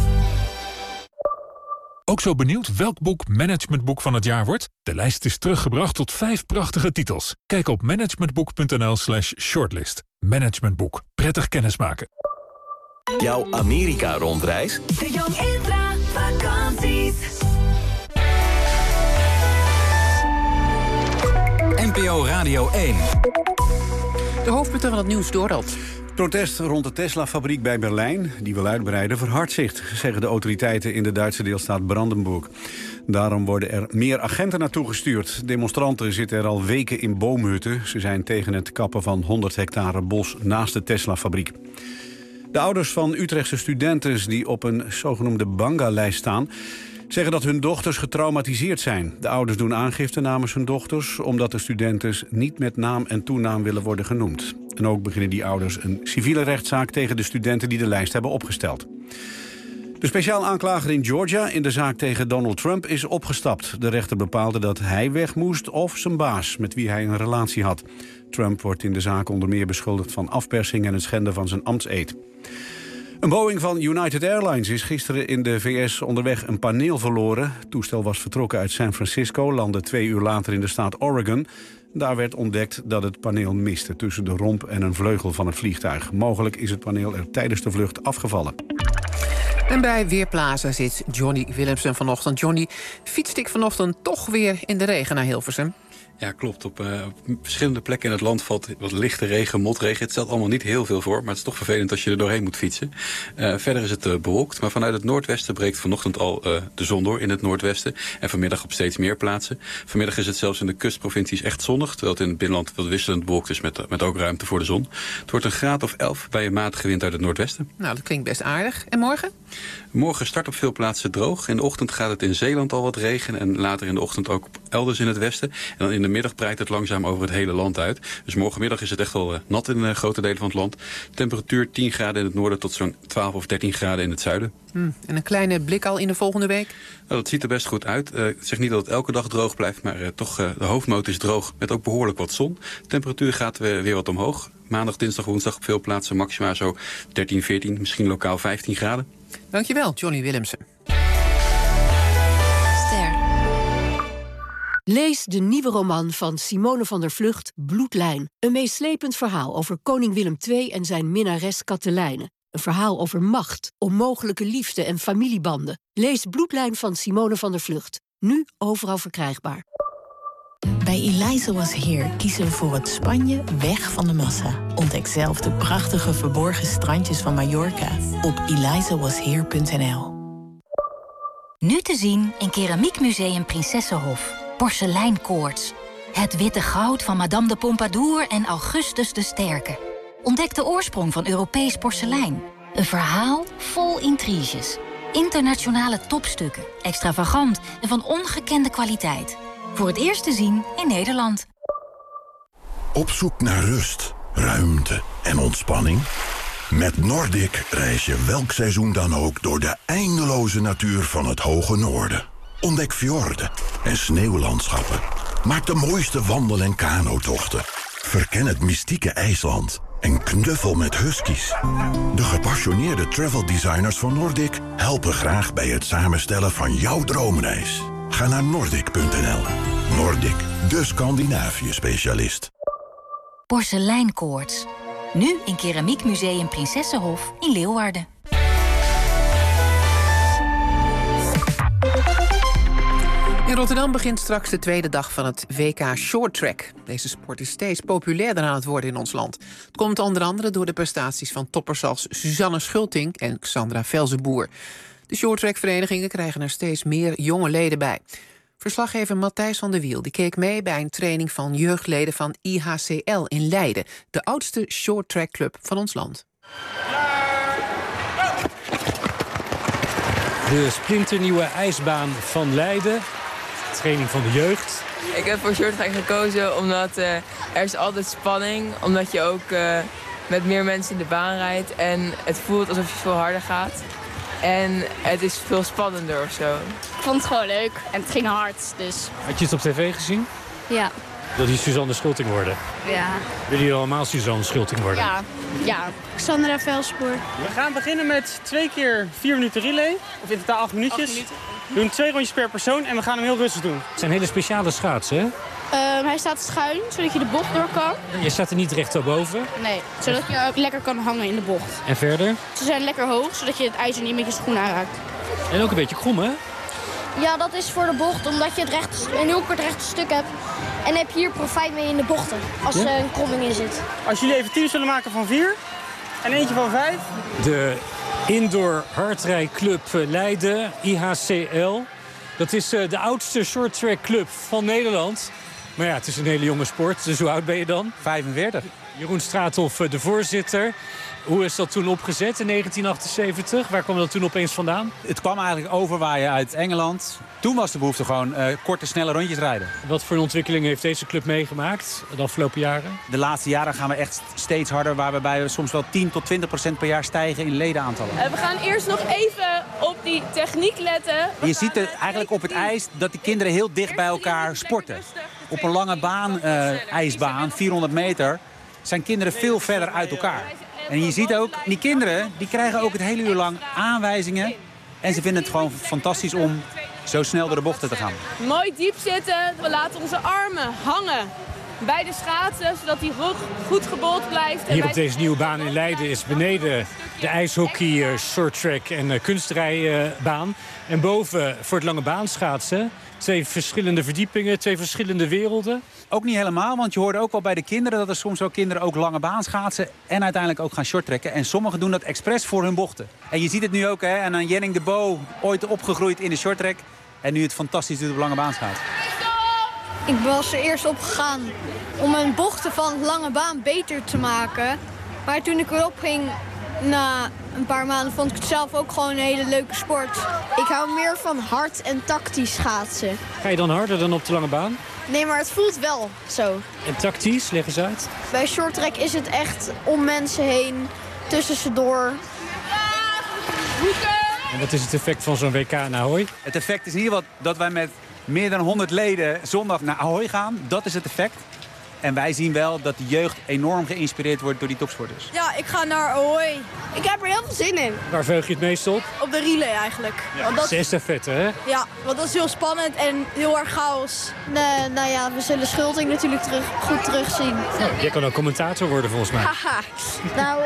Ook zo benieuwd welk boek managementboek van het jaar wordt? De lijst is teruggebracht tot 5 prachtige titels. Kijk op managementboek.nl/shortlist. Managementboek. Prettig kennismaken. Jouw Amerika-rondreis? De Jong Intra-vakanties. NPO Radio 1. De hoofdpunten van het nieuws door dat. Protest rond de Tesla-fabriek bij Berlijn, die wil uitbreiden, verhardt zich, zeggen de autoriteiten in de Duitse deelstaat Brandenburg. Daarom worden er meer agenten naartoe gestuurd. Demonstranten zitten er al weken in boomhutten. Ze zijn tegen het kappen van 100 hectare bos naast de Tesla-fabriek. De ouders van Utrechtse studenten die op een zogenoemde Banga-lijst staan, zeggen dat hun dochters getraumatiseerd zijn. De ouders doen aangifte namens hun dochters, omdat de studenten niet met naam en toenaam willen worden genoemd. En ook beginnen die ouders een civiele rechtszaak tegen de studenten die de lijst hebben opgesteld. De speciaal aanklager in Georgia in de zaak tegen Donald Trump is opgestapt. De rechter bepaalde dat hij weg moest of zijn baas, met wie hij een relatie had. Trump wordt in de zaak onder meer beschuldigd van afpersing en het schenden van zijn ambtseed. Een Boeing van United Airlines is gisteren in de VS onderweg een paneel verloren. Het toestel was vertrokken uit San Francisco, landde 2 uur later in de staat Oregon. Daar werd ontdekt dat het paneel miste tussen de romp en een vleugel van het vliegtuig. Mogelijk is het paneel er tijdens de vlucht afgevallen. En bij Weerplaza zit Johnny Willemsen vanochtend. Johnny, fietste ik vanochtend toch weer in de regen naar Hilversum? Ja, klopt. Op verschillende plekken in het land valt wat lichte regen, motregen. Het stelt allemaal niet heel veel voor, maar het is toch vervelend als je er doorheen moet fietsen. Verder is het bewolkt, maar vanuit het noordwesten breekt vanochtend al de zon door in het noordwesten. En vanmiddag op steeds meer plaatsen. Vanmiddag is het zelfs in de kustprovincies echt zonnig, terwijl het in het binnenland wat wisselend bewolkt is met ook ruimte voor de zon. Het wordt een graad of 11 bij een matige wind uit het noordwesten. Nou, dat klinkt best aardig. En morgen? Morgen start op veel plaatsen droog. In de ochtend gaat het in Zeeland al wat regenen en later in de ochtend ook elders in het westen. En dan in de middag breidt het langzaam over het hele land uit. Dus morgenmiddag is het echt al nat in grote delen van het land. Temperatuur 10 graden in het noorden tot zo'n 12 of 13 graden in het zuiden. En een kleine blik al in de volgende week? Nou, dat ziet er best goed uit. Ik zeg niet dat het elke dag droog blijft, maar toch de hoofdmoot is droog met ook behoorlijk wat zon. De temperatuur gaat weer wat omhoog. Maandag, dinsdag, woensdag op veel plaatsen maxima zo 13, 14, misschien lokaal 15 graden. Dankjewel, Johnny Willemsen. Lees de nieuwe roman van Simone van der Vlugt, Bloedlijn. Een meeslepend verhaal over koning Willem II en zijn minnares Katelijne. Een verhaal over macht, onmogelijke liefde en familiebanden. Lees Bloedlijn van Simone van der Vlugt. Nu overal verkrijgbaar. Bij Eliza Was Here kiezen we voor het Spanje weg van de massa. Ontdek zelf de prachtige verborgen strandjes van Mallorca op elizawasheer.nl. Nu te zien in Keramiekmuseum Prinsessenhof. Porseleinkoorts. Het witte goud van Madame de Pompadour en Augustus de Sterke. Ontdek de oorsprong van Europees porselein. Een verhaal vol intriges. Internationale topstukken. Extravagant en van ongekende kwaliteit. Voor het eerst te zien in Nederland. Op zoek naar rust, ruimte en ontspanning? Met Nordic reis je welk seizoen dan ook door de eindeloze natuur van het hoge noorden. Ontdek fjorden en sneeuwlandschappen. Maak de mooiste wandel- en kanotochten. Verken het mystieke IJsland en knuffel met huskies. De gepassioneerde travel designers van Nordic helpen graag bij het samenstellen van jouw droomreis. Ga naar Nordic.nl. Nordic, de Scandinavië-specialist. Porseleinkoorts. Nu in Keramiekmuseum Prinsessenhof in Leeuwarden. In Rotterdam begint straks de tweede dag van het WK Shorttrack. Deze sport is steeds populairder aan het worden in ons land. Het komt onder andere door de prestaties van toppers als Suzanne Schulting en Xandra Velzenboer. De shorttrackverenigingen krijgen er steeds meer jonge leden bij. Verslaggever Matthijs van der Wiel die keek mee bij een training van jeugdleden van IHCL in Leiden, de oudste shorttrackclub van ons land. De splinternieuwe ijsbaan van Leiden. Training van de jeugd. Ik heb voor shorttrack gekozen omdat er is altijd spanning. Omdat je ook met meer mensen in de baan rijdt. En het voelt alsof je veel harder gaat. En het is veel spannender of zo. Ik vond het gewoon leuk en het ging hard. Dus. Had je het op tv gezien? Ja. Wil je Suzanne Schulting worden? Ja. Willen jullie allemaal Suzanne Schulting worden? Ja. Sandra Velspoor. We gaan beginnen met 2 keer 4 minuten relay. Of in totaal 8 minuutjes. We doen 2 rondjes per persoon en we gaan hem heel rustig doen. Het zijn hele speciale schaatsen, hè? Hij staat schuin, zodat je de bocht door kan. Je staat er niet recht boven. Nee, zodat je ook lekker kan hangen in de bocht. En verder? Ze zijn lekker hoog, zodat je het ijzer niet met je schoen aanraakt. En ook een beetje krom, hè? Ja, dat is voor de bocht, omdat je een heel kort rechte stuk hebt. En heb je hier profijt mee in de bochten, als er een kromming in zit. Als jullie even teams willen maken van 4 en eentje van 5. De Indoor Hardrijclub Leiden, IHCL. Dat is de oudste shorttrack club van Nederland. Maar ja, het is een hele jonge sport, dus hoe oud ben je dan? 45. Jeroen Straathoff, de voorzitter. Hoe is dat toen opgezet in 1978? Waar kwam dat toen opeens vandaan? Het kwam eigenlijk overwaaien uit Engeland. Toen was de behoefte gewoon korte, snelle rondjes rijden. Wat voor een ontwikkeling heeft deze club meegemaakt de afgelopen jaren? De laatste jaren gaan we echt steeds harder, waarbij we soms wel 10 tot 20% per jaar stijgen in ledenaantallen. We gaan eerst nog even op die techniek letten. Je ziet eigenlijk op het ijs dat die kinderen heel dicht bij elkaar sporten. Op een lange baan, ijsbaan, 400 meter, zijn kinderen veel verder uit elkaar. En je ziet ook, die kinderen die krijgen ook het hele uur lang aanwijzingen. En ze vinden het gewoon fantastisch om zo snel door de bochten te gaan. Mooi diep zitten. We laten onze armen hangen bij de schaatsen, zodat die rug goed gebold blijft. Hier op deze nieuwe baan in Leiden is beneden de ijshockey, shorttrack en kunstrijbaan. En boven voor het lange baan schaatsen. 2 verschillende verdiepingen, 2 verschillende werelden. Ook niet helemaal, want je hoorde ook wel bij de kinderen dat er soms wel kinderen ook lange baan schaatsen en uiteindelijk ook gaan shorttrekken. En sommigen doen dat expres voor hun bochten. En je ziet het nu ook, hè, en dan Jenning de Bo, ooit opgegroeid in de shorttrack en nu het fantastisch doet op lange baan schaatsen. Ik was er eerst op gegaan om mijn bochten van lange baan beter te maken. Maar toen ik erop ging, na een paar maanden, vond ik het zelf ook gewoon een hele leuke sport. Ik hou meer van hard en tactisch schaatsen. Ga je dan harder dan op de lange baan? Nee, maar het voelt wel zo. En tactisch, leg eens uit. Bij shorttrack is het echt om mensen heen, tussen ze door. En wat is het effect van zo'n WK in Ahoy? Het effect is in ieder geval dat wij met meer dan 100 leden zondag naar Ahoy gaan. Dat is het effect. En wij zien wel dat de jeugd enorm geïnspireerd wordt door die topsporters. Ja, ik ga naar Ahoy. Ik heb er heel veel zin in. Waar veug je het meest op? Op de relay eigenlijk. Ja, dat is estafette, hè? Ja, want dat is heel spannend en heel erg chaos. Nou ja, we zullen Schulting natuurlijk goed terugzien. Oh, jij kan ook commentator worden volgens mij. Haha. Nou,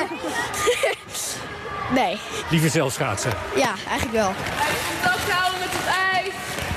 nee. Liever zelf schaatsen? Ja, eigenlijk wel. Contact houden met het ijs.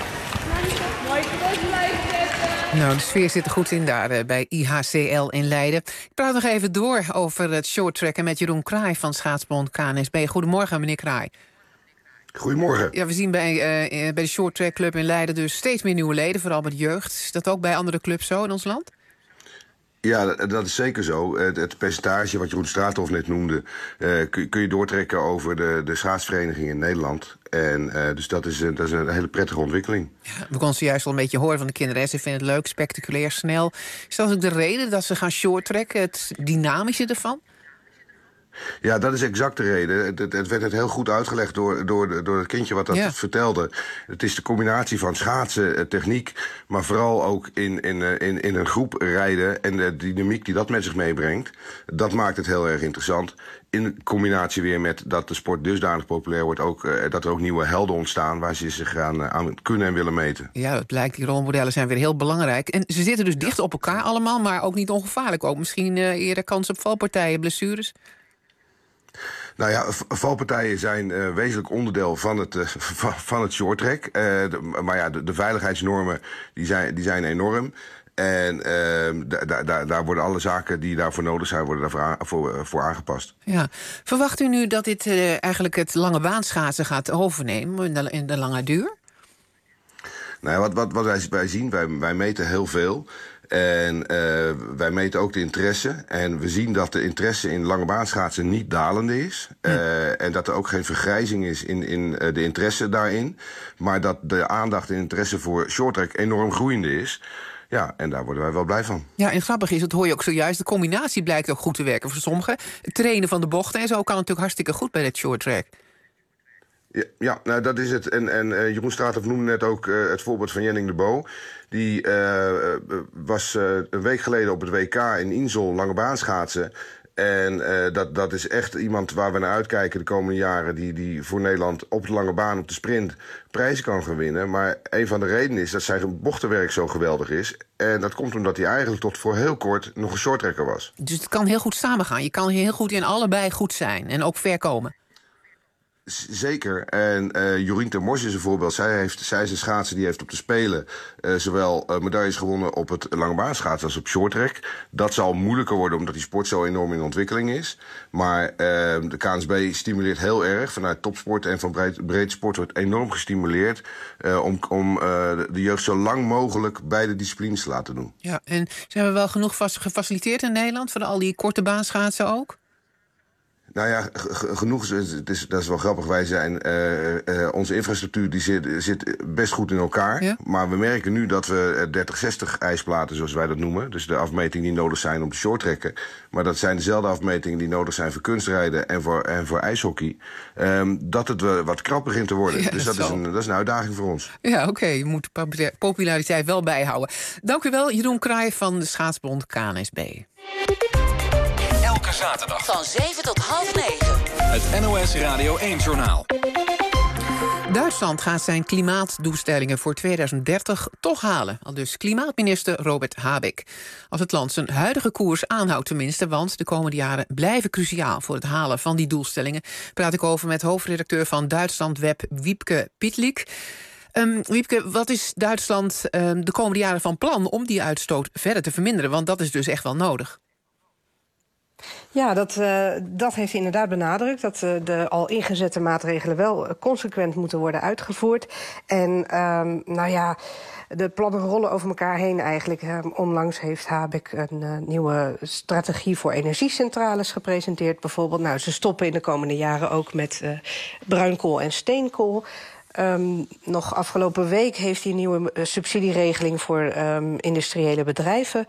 Mooi terug blijven zetten. Nou, de sfeer zit er goed in daar bij IHCL in Leiden. Ik praat nog even door over het shorttracken met Jeroen Kraai van schaatsbond KNSB. Goedemorgen, meneer Kraai. Goedemorgen. Ja, we zien bij de shorttrack club in Leiden dus steeds meer nieuwe leden, vooral bij de jeugd. Is dat ook bij andere clubs zo in ons land? Ja, dat is zeker zo. Het percentage wat Jeroen Straathoff net noemde, kun je doortrekken over de schaatsvereniging in Nederland. En dus dat is een hele prettige ontwikkeling. Ja, we konden zojuist al een beetje horen van de kinderen. Ze vinden het leuk, spectaculair, snel. Is dat ook de reden dat ze gaan shorttrekken, het dynamische ervan? Ja, dat is exact de reden. Het werd net heel goed uitgelegd door het kindje wat dat vertelde. Het is de combinatie van schaatsen, techniek, maar vooral ook in een groep rijden en de dynamiek die dat met zich meebrengt. Dat maakt het heel erg interessant. In combinatie weer met dat de sport dusdanig populair wordt, dat er ook nieuwe helden ontstaan waar ze zich aan kunnen en willen meten. Ja, dat blijkt. Die rolmodellen zijn weer heel belangrijk. En ze zitten dus dicht op elkaar allemaal, maar ook niet ongevaarlijk. Ook misschien eerder kans op valpartijen, blessures. Nou ja, valpartijen zijn wezenlijk onderdeel van het shorttrack. Maar ja, de veiligheidsnormen die zijn enorm. En daar worden alle zaken die daarvoor nodig zijn, worden daarvoor aangepast. Ja. Verwacht u nu dat dit eigenlijk het lange baanschaatsen gaat overnemen in de lange duur? Nou ja, wat wij zien, wij meten heel veel. En wij meten ook de interesse. En we zien dat de interesse in lange baanschaatsen niet dalende is. En dat er ook geen vergrijzing is in de interesse daarin. Maar dat de aandacht en interesse voor shorttrack enorm groeiende is. Ja, en daar worden wij wel blij van. Ja, en grappig is, dat hoor je ook zojuist, de combinatie blijkt ook goed te werken voor sommigen. Het trainen van de bochten en zo kan natuurlijk hartstikke goed bij het shorttrack. Ja, nou, dat is het. En Jeroen Straathoff noemde net ook het voorbeeld van Jenning de Bo. Die was een week geleden op het WK in Insel lange baan schaatsen. En dat is echt iemand waar we naar uitkijken de komende jaren... die voor Nederland op de lange baan, op de sprint, prijzen kan gaan winnen. Maar een van de redenen is dat zijn bochtenwerk zo geweldig is. En dat komt omdat hij eigenlijk tot voor heel kort nog een shorttrekker was. Dus het kan heel goed samengaan. Je kan heel goed in allebei goed zijn en ook ver komen. Zeker. En Jorien ter Mors is een voorbeeld. Zij is een schaatser die heeft op de Spelen zowel medailles gewonnen op het lange baan schaatsen als op shorttrack. Dat zal moeilijker worden omdat die sport zo enorm in ontwikkeling is. Maar de KNSB stimuleert heel erg. Vanuit topsport en van breed sport wordt enorm gestimuleerd om de jeugd zo lang mogelijk beide disciplines te laten doen. Ja, en zijn we wel genoeg gefaciliteerd in Nederland voor al die korte baanschaatsen ook? Nou ja, genoeg. Dat is wel grappig. Wij zijn onze infrastructuur die zit best goed in elkaar. Ja? Maar we merken nu dat we 30-60 ijsplaten, zoals wij dat noemen, dus de afmetingen die nodig zijn om te shorttrekken, maar dat zijn dezelfde afmetingen die nodig zijn voor kunstrijden en voor ijshockey, dat het wat krap begint te worden. Ja, dus dat is een uitdaging voor ons. Ja, oké. Je moet de populariteit wel bijhouden. Dank u wel, Jeroen Kraai van de schaatsbond KNSB. Elke zaterdag van 7 tot half 9. Het NOS Radio 1-journaal. Duitsland gaat zijn klimaatdoelstellingen voor 2030 toch halen. Aldus klimaatminister Robert Habeck. Als het land zijn huidige koers aanhoudt tenminste, want de komende jaren blijven cruciaal voor het halen van die doelstellingen. Praat ik over met hoofdredacteur van Duitsland-web Wiebke Pitlik. Wiebke, wat is Duitsland de komende jaren van plan om die uitstoot verder te verminderen? Want dat is dus echt wel nodig. Ja, dat heeft hij inderdaad benadrukt. Dat de al ingezette maatregelen wel consequent moeten worden uitgevoerd. En de plannen rollen over elkaar heen eigenlijk. Onlangs heeft Habeck een nieuwe strategie voor energiecentrales gepresenteerd. Bijvoorbeeld, ze stoppen in de komende jaren ook met bruinkool en steenkool. Nog afgelopen week heeft hij een nieuwe subsidieregeling voor industriële bedrijven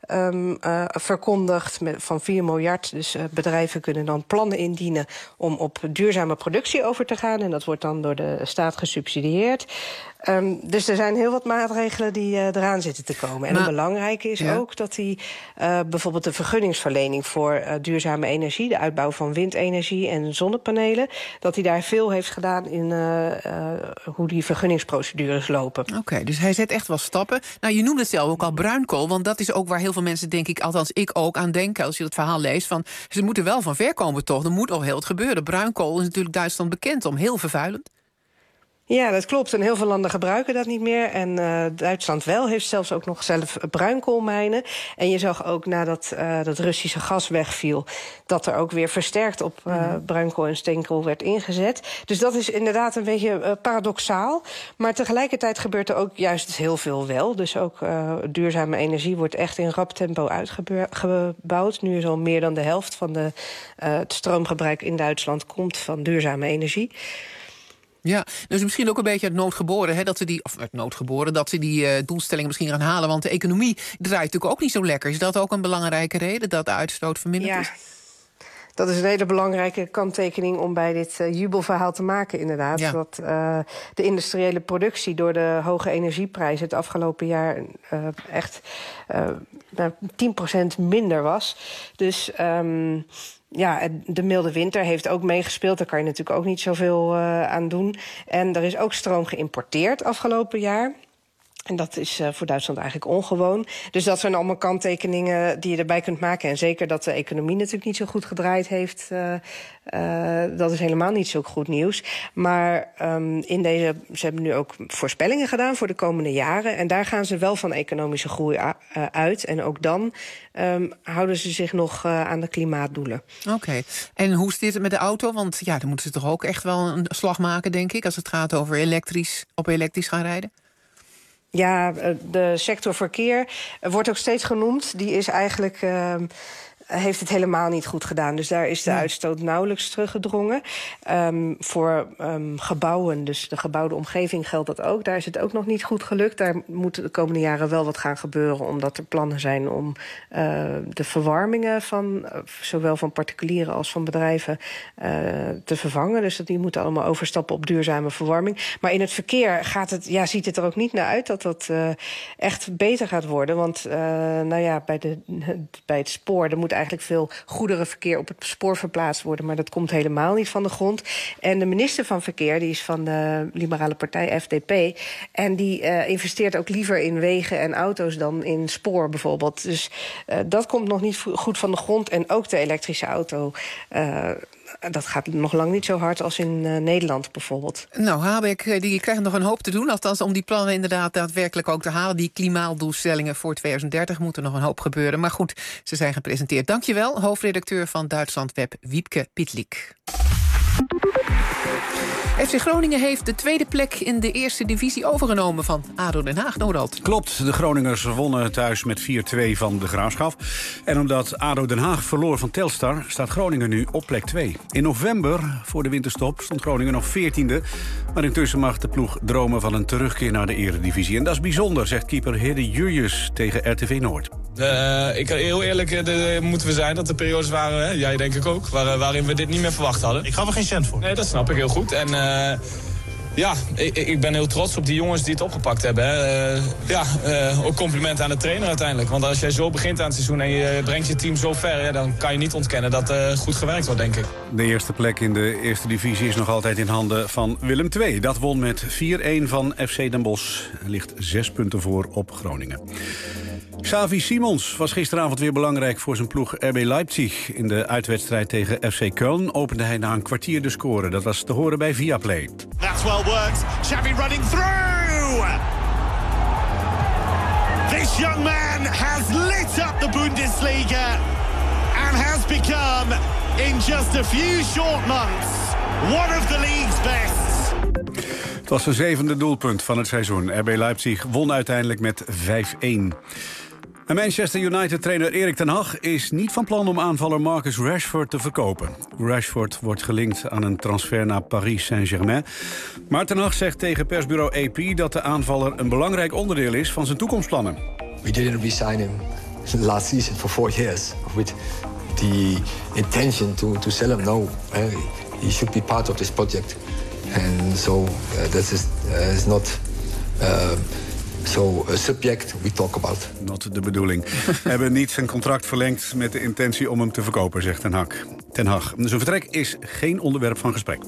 verkondigd van 4 miljard. Dus bedrijven kunnen dan plannen indienen om op duurzame productie over te gaan. En dat wordt dan door de staat gesubsidieerd. Dus er zijn heel wat maatregelen die eraan zitten te komen. En een belangrijke is ook dat hij bijvoorbeeld de vergunningsverlening voor duurzame energie, de uitbouw van windenergie en zonnepanelen, dat hij daar veel heeft gedaan in hoe die vergunningsprocedures lopen. Oké, dus hij zet echt wel stappen. Nou, je noemde het zelf ook al bruinkool, want dat is ook waar heel veel mensen, denk ik, althans ik ook aan denken als je het verhaal leest, van ze moeten wel van ver komen toch. Er moet al heel wat gebeuren. Bruinkool is natuurlijk Duitsland bekend om heel vervuilend. Ja, dat klopt. En heel veel landen gebruiken dat niet meer. En Duitsland wel, heeft zelfs ook nog zelf bruinkoolmijnen. En je zag ook nadat dat Russische gas wegviel, dat er ook weer versterkt op bruinkool en steenkool werd ingezet. Dus dat is inderdaad een beetje paradoxaal. Maar tegelijkertijd gebeurt er ook juist heel veel wel. Dus ook duurzame energie wordt echt in rap tempo uitgebouwd. Nu is al meer dan de helft van het stroomgebruik in Duitsland komt van duurzame energie. Ja, dus misschien ook een beetje uit nood geboren, dat ze die doelstellingen misschien gaan halen. Want de economie draait natuurlijk ook niet zo lekker. Is dat ook een belangrijke reden, dat de uitstoot verminderd is? Dat is een hele belangrijke kanttekening om bij dit jubelverhaal te maken, inderdaad. Ja. Dat de industriële productie door de hoge energieprijzen het afgelopen jaar echt 10% minder was. Dus de milde winter heeft ook meegespeeld. Daar kan je natuurlijk ook niet zoveel aan doen. En er is ook stroom geïmporteerd afgelopen jaar. En dat is voor Duitsland eigenlijk ongewoon. Dus dat zijn allemaal kanttekeningen die je erbij kunt maken. En zeker dat de economie natuurlijk niet zo goed gedraaid heeft. Dat is helemaal niet zo goed nieuws. Maar ze hebben nu ook voorspellingen gedaan voor de komende jaren. En daar gaan ze wel van economische groei uit. En ook dan houden ze zich nog aan de klimaatdoelen. Oké. En hoe zit het met de auto? Want dan moeten ze toch ook echt wel een slag maken, denk ik, als het gaat over op elektrisch gaan rijden? Ja, de sector verkeer wordt ook steeds genoemd. Die is eigenlijk heeft het helemaal niet goed gedaan. Dus daar is de uitstoot nauwelijks teruggedrongen. Voor gebouwen, dus de gebouwde omgeving, geldt dat ook. Daar is het ook nog niet goed gelukt. Daar moeten de komende jaren wel wat gaan gebeuren, omdat er plannen zijn om de verwarmingen van zowel van particulieren als van bedrijven te vervangen. Dus die moeten allemaal overstappen op duurzame verwarming. Maar in het verkeer ziet het er ook niet naar uit dat dat echt beter gaat worden. Want bij het spoor, er moet eigenlijk veel goederenverkeer op het spoor verplaatst worden. Maar dat komt helemaal niet van de grond. En de minister van Verkeer, die is van de liberale partij FDP. En die investeert ook liever in wegen en auto's dan in spoor bijvoorbeeld. Dus dat komt nog niet goed van de grond. En ook de elektrische auto, dat gaat nog lang niet zo hard als in Nederland bijvoorbeeld. Nou, Habeck die krijgt nog een hoop te doen. Althans, om die plannen inderdaad daadwerkelijk ook te halen. Die klimaatdoelstellingen voor 2030 moeten nog een hoop gebeuren. Maar goed, ze zijn gepresenteerd. Dankjewel, hoofdredacteur van Duitslandweb Wiebke Pitlik. FC Groningen heeft de tweede plek in de eerste divisie overgenomen van ADO Den Haag, Norald. Klopt, de Groningers wonnen thuis met 4-2 van de Graafschap. En omdat ADO Den Haag verloor van Telstar, staat Groningen nu op plek 2. In november, voor de winterstop, stond Groningen nog 14e. Maar intussen mag de ploeg dromen van een terugkeer naar de eredivisie. En dat is bijzonder, zegt keeper Hidde Jurjes tegen RTV Noord. Heel eerlijk moeten we zijn dat er periodes waren, jij denk ik ook, waarin we dit niet meer verwacht hadden. Ik gaf er geen cent voor. Nee, dat snap ik heel goed. En ik ben heel trots op die jongens die het opgepakt hebben. Ook compliment aan de trainer uiteindelijk. Want als jij zo begint aan het seizoen en je brengt je team zo ver, dan kan je niet ontkennen dat goed gewerkt wordt, denk ik. De eerste plek in de eerste divisie is nog altijd in handen van Willem II. Dat won met 4-1 van FC Den Bosch. Er ligt 6 punten voor op Groningen. Xavi Simons was gisteravond weer belangrijk voor zijn ploeg RB Leipzig. In de uitwedstrijd tegen FC Köln opende hij na een kwartier de score. Dat was te horen bij Viaplay. That's well worked. Xavi running through. This young man has lit up the Bundesliga and has become in just a few short months one of the league's best. Het was zijn 7e doelpunt van het seizoen. RB Leipzig won uiteindelijk met 5-1. En Manchester United-trainer Erik ten Hag is niet van plan om aanvaller Marcus Rashford te verkopen. Rashford wordt gelinkt aan een transfer naar Paris Saint-Germain. Maar ten Hag zegt tegen persbureau AP dat de aanvaller een belangrijk onderdeel is van zijn toekomstplannen. We didn't resign him last season for 4 years with the intention to sell him. No, he should be part of this project. And so that is not a subject we talk about. Not de bedoeling. We hebben niet zijn contract verlengd met de intentie om hem te verkopen, zegt Ten Hag. Zijn vertrek is geen onderwerp van gesprek.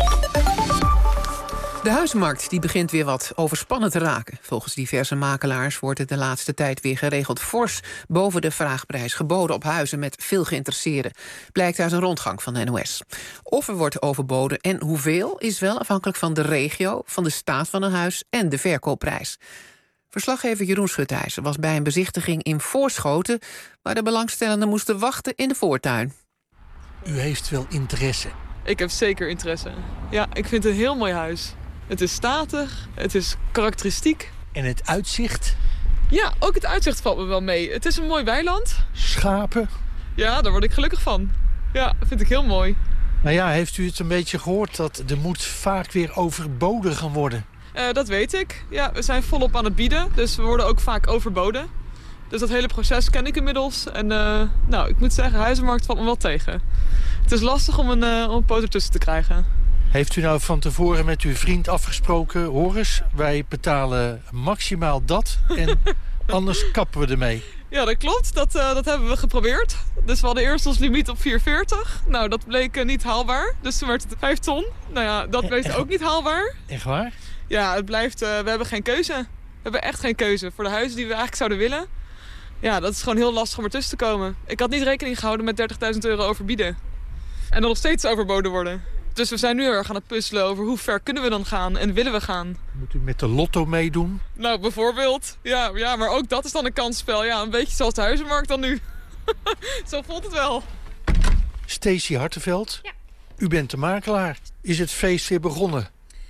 De huizenmarkt die begint weer wat overspannen te raken. Volgens diverse makelaars wordt het de laatste tijd weer geregeld fors boven de vraagprijs geboden op huizen met veel geïnteresseerden. Blijkt uit een rondgang van de NOS. Of er wordt overboden en hoeveel is wel afhankelijk van de regio, van de staat van een huis en de verkoopprijs. Verslaggever Jeroen Schutijzer was bij een bezichtiging in Voorschoten, waar de belangstellenden moesten wachten in de voortuin. U heeft wel interesse? Ik heb zeker interesse. Ja, ik vind het een heel mooi huis. Het is statig, het is karakteristiek. En het uitzicht? Ja, ook het uitzicht valt me wel mee. Het is een mooi weiland. Schapen? Ja, daar word ik gelukkig van. Ja, dat vind ik heel mooi. Nou ja, heeft u het een beetje gehoord dat er moet vaak weer overboden gaan worden? Dat weet ik. Ja, we zijn volop aan het bieden, dus we worden ook vaak overboden. Dus dat hele proces ken ik inmiddels. En ik moet zeggen, huizenmarkt valt me wel tegen. Het is lastig om een poot ertussen te krijgen. Heeft u nou van tevoren met uw vriend afgesproken... Horace, wij betalen maximaal dat en anders kappen we ermee? Ja, dat klopt. Dat hebben we geprobeerd. Dus we hadden eerst ons limiet op 4,40. Nou, dat bleek niet haalbaar. Dus toen werd het 5 ton. Nou ja, dat bleek ook niet haalbaar. Echt waar? Ja, het blijft... we hebben geen keuze. We hebben echt geen keuze. Voor de huizen die we eigenlijk zouden willen... Ja, dat is gewoon heel lastig om ertussen te komen. Ik had niet rekening gehouden met €30.000 overbieden. En dan nog steeds overboden worden. Dus we zijn nu erg aan het puzzelen over hoe ver kunnen we dan gaan en willen we gaan. Moet u met de lotto meedoen? Nou, bijvoorbeeld. Ja, maar ook dat is dan een kansspel. Ja, een beetje zoals de huizenmarkt dan nu. Zo voelt het wel. Stacey Hartenveld, ja. U bent de makelaar. Is het feest weer begonnen?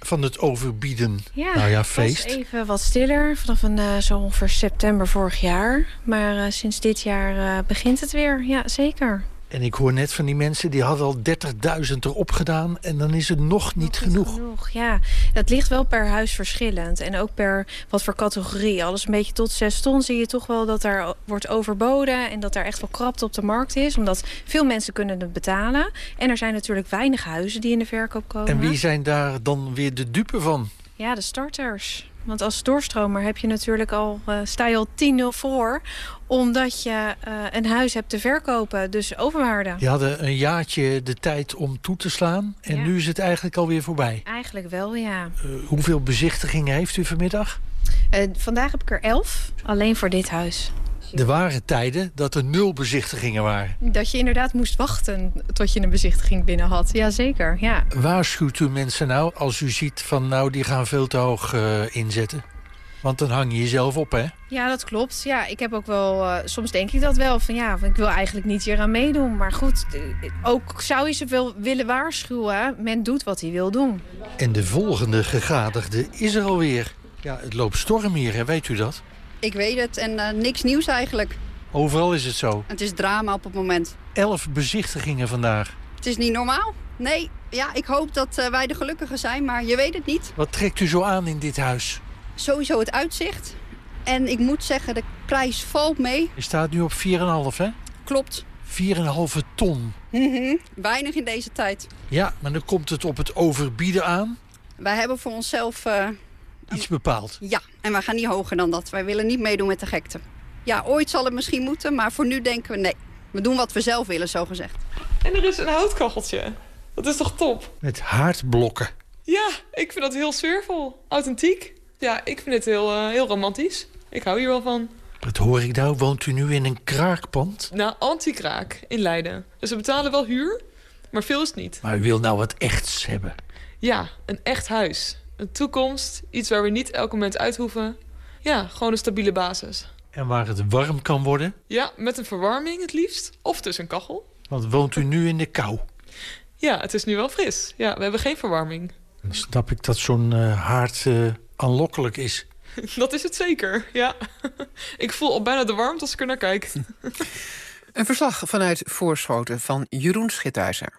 van het overbieden? Ja, feest. Het was even wat stiller vanaf zo ongeveer september vorig jaar. Maar sinds dit jaar begint het weer, ja zeker. En ik hoor net van die mensen, die hadden al 30.000 erop gedaan en dan is het nog niet genoeg. Ja, het ligt wel per huis verschillend. En ook per wat voor categorie. Alles een beetje tot 6 ton zie je toch wel dat er wordt overboden. En dat er echt wel krapte op de markt is. Omdat veel mensen kunnen het betalen. En er zijn natuurlijk weinig huizen die in de verkoop komen. En wie zijn daar dan weer de dupe van? Ja, de starters. Want als doorstromer heb je natuurlijk sta je al 10-0 voor. Omdat je een huis hebt te verkopen. Dus overwaarde. Je hadden een jaartje de tijd om toe te slaan. En nu is het eigenlijk alweer voorbij. Eigenlijk wel, ja. Hoeveel bezichtigingen heeft u vanmiddag? Vandaag heb ik er 11. Alleen voor dit huis. Er waren tijden dat er 0 bezichtigingen waren. Dat je inderdaad moest wachten tot je een bezichtiging binnen had. Jazeker, ja. Waarschuwt u mensen nou als u ziet van die gaan veel te hoog inzetten? Want dan hang je jezelf op, hè? Ja, dat klopt. Ja, ik heb ook wel... soms denk ik dat wel. Van ik wil eigenlijk niet hier aan meedoen. Maar goed, ook zou je ze wel willen waarschuwen. Men doet wat hij wil doen. En de volgende gegadigde is er alweer. Ja, het loopt storm hier, hè? Weet u dat? Ik weet het en niks nieuws eigenlijk. Overal is het zo. Het is drama op het moment. 11 bezichtigingen vandaag. Het is niet normaal. Nee, ja, ik hoop dat wij de gelukkigen zijn, maar je weet het niet. Wat trekt u zo aan in dit huis? Sowieso het uitzicht. En ik moet zeggen, de prijs valt mee. Je staat nu op 4,5, hè? Klopt. 4,5 ton. Weinig in deze tijd. Ja, maar dan komt het op het overbieden aan. Wij hebben voor onszelf... iets bepaald. Ja, en wij gaan niet hoger dan dat. Wij willen niet meedoen met de gekte. Ja, ooit zal het misschien moeten, maar voor nu denken we nee. We doen wat we zelf willen, zogezegd. En er is een houtkacheltje. Dat is toch top? Met haardblokken. Ja, ik vind dat heel sfeervol. Authentiek. Ja, ik vind het heel romantisch. Ik hou hier wel van. Wat hoor ik nou? Woont u nu in een kraakpand? Nou, anti-kraak in Leiden. Dus we betalen wel huur, maar veel is het niet. Maar u wil nou wat echts hebben? Ja, een echt huis. Een toekomst, iets waar we niet elk moment uit hoeven. Ja, gewoon een stabiele basis. En waar het warm kan worden? Ja, met een verwarming het liefst. Of dus een kachel. Want woont u nu in de kou? Ja, het is nu wel fris. Ja, we hebben geen verwarming. Dan snap ik dat zo'n haard aanlokkelijk is. Dat is het zeker, ja. Ik voel al bijna de warmte als ik er naar kijk. Een verslag vanuit Voorschoten van Jeroen Schithuizer.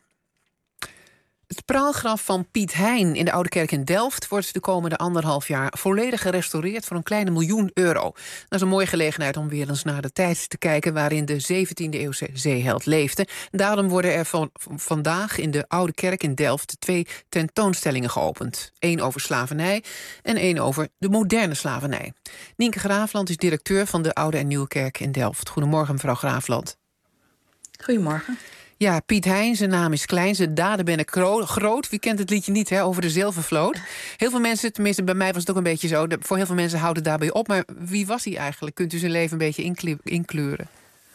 Het praalgraf van Piet Hein in de Oude Kerk in Delft wordt de komende 1,5 jaar volledig gerestaureerd voor een kleine €1 miljoen. Dat is een mooie gelegenheid om weer eens naar de tijd te kijken waarin de 17e-eeuwse zeeheld leefde. Daarom worden er vandaag in de Oude Kerk in Delft 2 tentoonstellingen geopend. 1 over slavernij en 1 over de moderne slavernij. Nienke Graafland is directeur van de Oude en Nieuwe Kerk in Delft. Goedemorgen, mevrouw Graafland. Goedemorgen. Ja, Piet Hein, zijn naam is klein, zijn daden ben ik groot. Wie kent het liedje niet, hè, over de zilvervloot? Heel veel mensen, tenminste bij mij was het ook een beetje zo... voor heel veel mensen houdt het daarbij op. Maar wie was hij eigenlijk? Kunt u zijn leven een beetje inkleuren?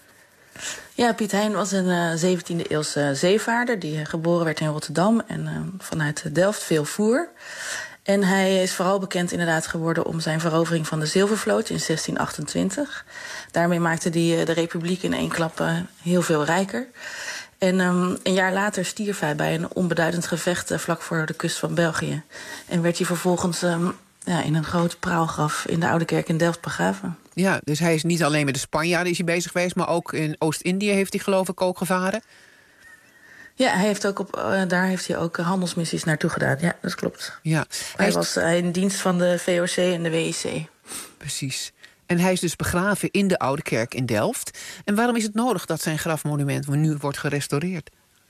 Ja, Piet Hein was een 17e-eeuwse zeevaarder... die geboren werd in Rotterdam en vanuit Delft veel voer. En hij is vooral bekend inderdaad geworden om zijn verovering van de zilvervloot in 1628. Daarmee maakte hij de republiek in 1 klap heel veel rijker. En een jaar later stierf hij bij een onbeduidend gevecht vlak voor de kust van België. En werd hij vervolgens in een groot praalgraf in de Oude Kerk in Delft begraven. Ja, dus hij is niet alleen met de Spanjaarden is hij bezig geweest... maar ook in Oost-Indië heeft hij geloof ik ook gevaren. Ja, daar heeft hij ook handelsmissies naartoe gedaan. Ja, dat klopt. Ja. Hij was in dienst van de VOC en de WIC. Precies. En hij is dus begraven in de Oude Kerk in Delft. En waarom is het nodig dat zijn grafmonument nu wordt gerestaureerd?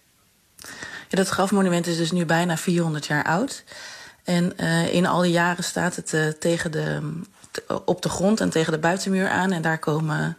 Ja, dat grafmonument is dus nu bijna 400 jaar oud. En in al die jaren staat het op de grond en tegen de buitenmuur aan. En daar komen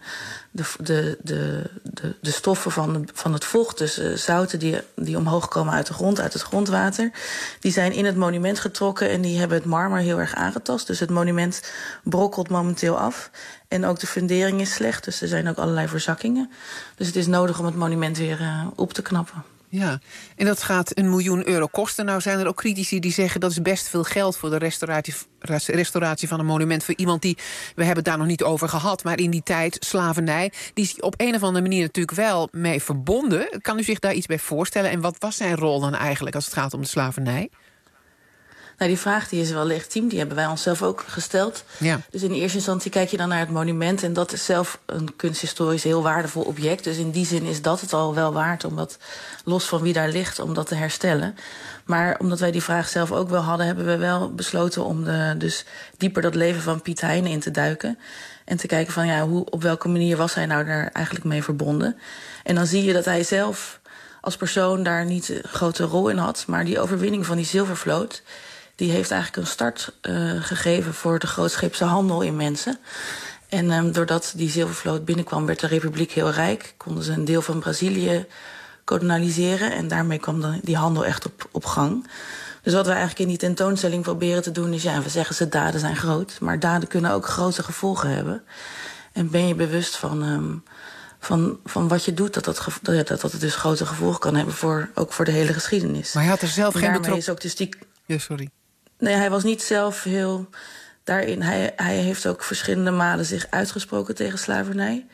de stoffen van het vocht, dus zouten die omhoog komen uit de grond, uit het grondwater. Die zijn in het monument getrokken en die hebben het marmer heel erg aangetast. Dus het monument brokkelt momenteel af. En ook de fundering is slecht, dus er zijn ook allerlei verzakkingen. Dus het is nodig om het monument weer op te knappen. Ja, en dat gaat €1 miljoen kosten. Nou zijn er ook critici die zeggen dat is best veel geld voor de restauratie van een monument. Voor iemand die, we hebben het daar nog niet over gehad, maar in die tijd slavernij, die is op een of andere manier natuurlijk wel mee verbonden. Kan u zich daar iets bij voorstellen? En wat was zijn rol dan eigenlijk als het gaat om de slavernij? Nou, die vraag die is wel legitiem. Die hebben wij onszelf ook gesteld. Ja. Dus in eerste instantie kijk je dan naar het monument. En dat is zelf een kunsthistorisch heel waardevol object. Dus in die zin is dat het al wel waard om dat, los van wie daar ligt, om dat te herstellen. Maar omdat wij die vraag zelf ook wel hadden, hebben we wel besloten om dus dieper dat leven van Piet Hein in te duiken. En te kijken van op welke manier was hij nou daar eigenlijk mee verbonden. En dan zie je dat hij zelf als persoon daar niet een grote rol in had. Maar die overwinning van die zilvervloot, die heeft eigenlijk een start gegeven voor de grootscheepse handel in mensen. En doordat die zilvervloot binnenkwam, werd de republiek heel rijk. Konden ze een deel van Brazilië koloniseren. En daarmee kwam dan die handel echt op gang. Dus wat we eigenlijk in die tentoonstelling proberen te doen is, we zeggen ze daden zijn groot. Maar daden kunnen ook grote gevolgen hebben. En ben je bewust van wat je doet, dat het dus grote gevolgen kan hebben ook voor de hele geschiedenis. Maar hij had er zelf geen betrokken... is ook dus die... Ja, sorry. Nee, hij was niet zelf heel daarin. Hij heeft ook verschillende malen zich uitgesproken tegen slavernij.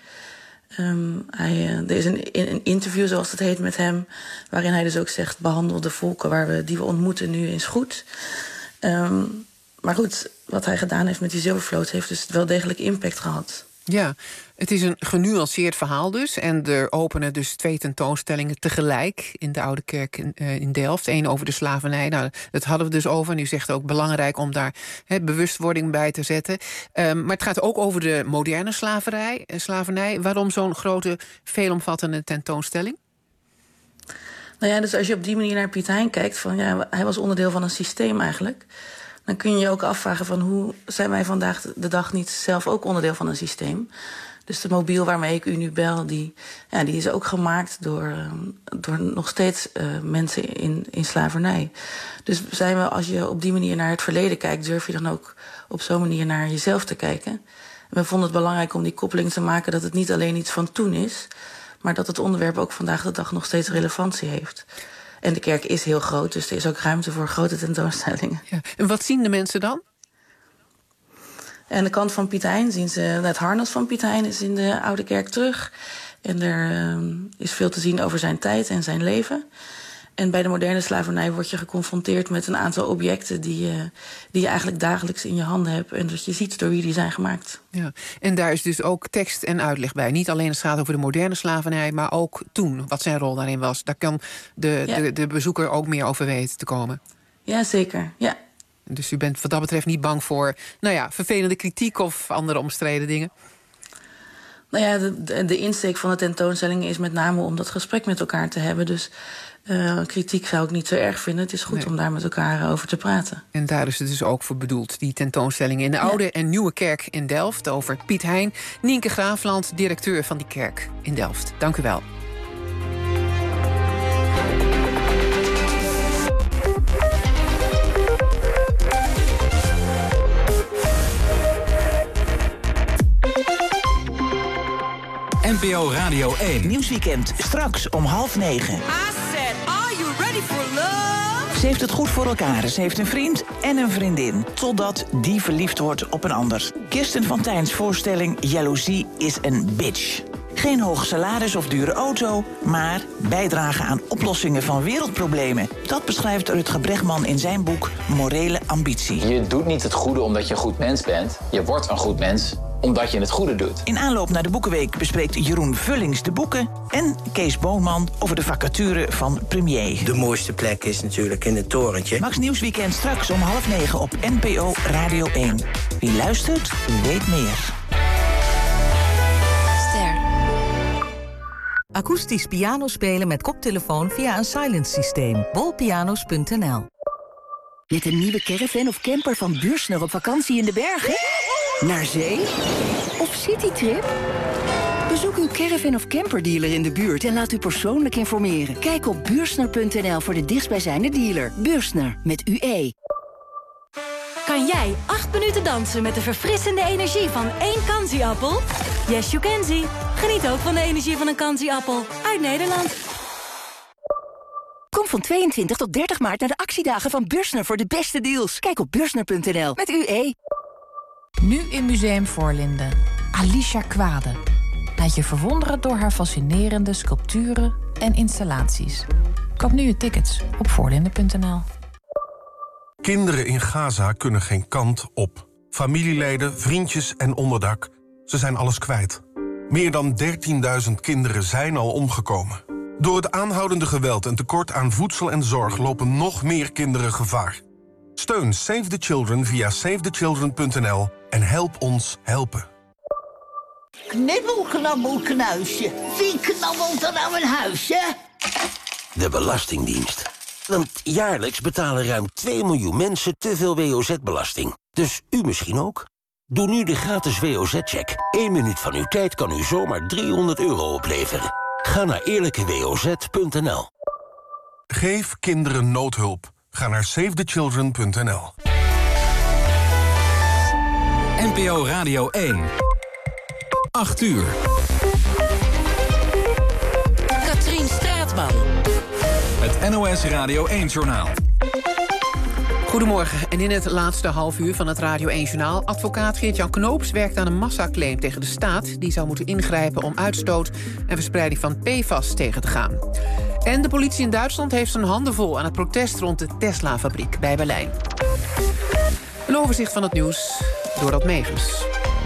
Er is een interview, zoals het heet, met hem, waarin hij dus ook zegt, behandel de volken die we ontmoeten nu eens goed. Maar goed, wat hij gedaan heeft met die zilvervloot heeft dus wel degelijk impact gehad. Ja, het is een genuanceerd verhaal dus. En er openen dus 2 tentoonstellingen tegelijk in de Oude Kerk in Delft. 1 over de slavernij. Nou, dat hadden we dus over. En u zegt ook belangrijk om daar bewustwording bij te zetten. Maar het gaat ook over de moderne slavernij. Waarom zo'n grote, veelomvattende tentoonstelling? Nou ja, dus als je op die manier naar Piet Hein kijkt, hij was onderdeel van een systeem eigenlijk. Dan kun je je ook afvragen van hoe zijn wij vandaag de dag niet zelf ook onderdeel van een systeem. Dus de mobiel waarmee ik u nu bel, die is ook gemaakt door nog steeds mensen in slavernij. Dus als je op die manier naar het verleden kijkt, durf je dan ook op zo'n manier naar jezelf te kijken. We vonden het belangrijk om die koppeling te maken dat het niet alleen iets van toen is, maar dat het onderwerp ook vandaag de dag nog steeds relevantie heeft. En de kerk is heel groot, dus er is ook ruimte voor grote tentoonstellingen. Ja. En wat zien de mensen dan? Aan de kant van Piet Hein zien ze het harnas van Piet Hein is in de Oude Kerk terug. En er is veel te zien over zijn tijd en zijn leven. En bij de moderne slavernij word je geconfronteerd met een aantal objecten die je eigenlijk dagelijks in je handen hebt. En dat je ziet door wie die zijn gemaakt. Ja. En daar is dus ook tekst en uitleg bij. Niet alleen het gaat over de moderne slavernij, maar ook toen, wat zijn rol daarin was. Daar kan de bezoeker ook meer over weten te komen. Ja, zeker. Ja. Dus u bent wat dat betreft niet bang voor vervelende kritiek of andere omstreden dingen? Nou ja, de insteek van de tentoonstelling is met name om dat gesprek met elkaar te hebben. Dus kritiek zou ik niet zo erg vinden. Het is goed om daar met elkaar over te praten. En daar is het dus ook voor bedoeld, die tentoonstelling in de Oude en Nieuwe Kerk in Delft over Piet Hein. Nienke Graafland, directeur van die kerk in Delft. Dank u wel. NPO Radio 1. Nieuwsweekend, straks om 8:30. I said, are you ready for love? Ze heeft het goed voor elkaar. Ze heeft een vriend en een vriendin. Totdat die verliefd wordt op een ander. Kirsten van Tijns voorstelling Jaloezie is een bitch. Geen hoog salaris of dure auto, maar bijdragen aan oplossingen van wereldproblemen. Dat beschrijft Rutger Bregman in zijn boek Morele Ambitie. Je doet niet het goede omdat je een goed mens bent. Je wordt een goed mens omdat je het goede doet. In aanloop naar de Boekenweek bespreekt Jeroen Vullings de boeken en Kees Boonman over de vacature van premier. De mooiste plek is natuurlijk in het torentje. Max Nieuwsweekend straks om 8:30 op NPO Radio 1. Wie luistert, weet meer. Akoestisch piano spelen met koptelefoon via een silent systeem. bolpianos.nl. Met een nieuwe caravan of camper van Buursner op vakantie in de bergen? Naar zee? Of citytrip? Bezoek uw caravan of camperdealer in de buurt en laat u persoonlijk informeren. Kijk op Buursner.nl voor de dichtstbijzijnde dealer. Buursner, met UE. Kan jij 8 minuten dansen met de verfrissende energie van 1 Kanzi-appel? Yes, you can see. Geniet ook van de energie van een Kanzi-appel. Uit Nederland. Kom van 22 tot 30 maart naar de actiedagen van Buursner voor de beste deals. Kijk op Buursner.nl met UE. Nu in Museum Voorlinden. Alicia Kwade. Laat je verwonderen door haar fascinerende sculpturen en installaties. Koop nu je tickets op voorlinden.nl. Kinderen in Gaza kunnen geen kant op. Familieleden, vriendjes en onderdak, ze zijn alles kwijt. Meer dan 13.000 kinderen zijn al omgekomen. Door het aanhoudende geweld en tekort aan voedsel en zorg lopen nog meer kinderen gevaar. Steun Save the Children via savethechildren.nl en help ons helpen. Knibbel, knabbel, knuisje. Wie knabbelt er nou een huisje? De Belastingdienst. Want jaarlijks betalen ruim 2 miljoen mensen te veel WOZ-belasting. Dus u misschien ook? Doe nu de gratis WOZ-check. 1 minuut van uw tijd kan u zomaar €300 opleveren. Ga naar eerlijkewoz.nl. Geef kinderen noodhulp. Ga naar savethechildren.nl. NPO Radio 1. 8 uur. Katrien Straatman. Het NOS Radio 1-journaal. Goedemorgen. En in het laatste half uur van het Radio 1-journaal... advocaat Geert-Jan Knoops werkt aan een massaclaim tegen de staat. Die zou moeten ingrijpen om uitstoot en verspreiding van PFAS tegen te gaan. En de politie in Duitsland heeft zijn handen vol aan het protest rond de Tesla-fabriek bij Berlijn. Een overzicht van het nieuws door Dorot Megens.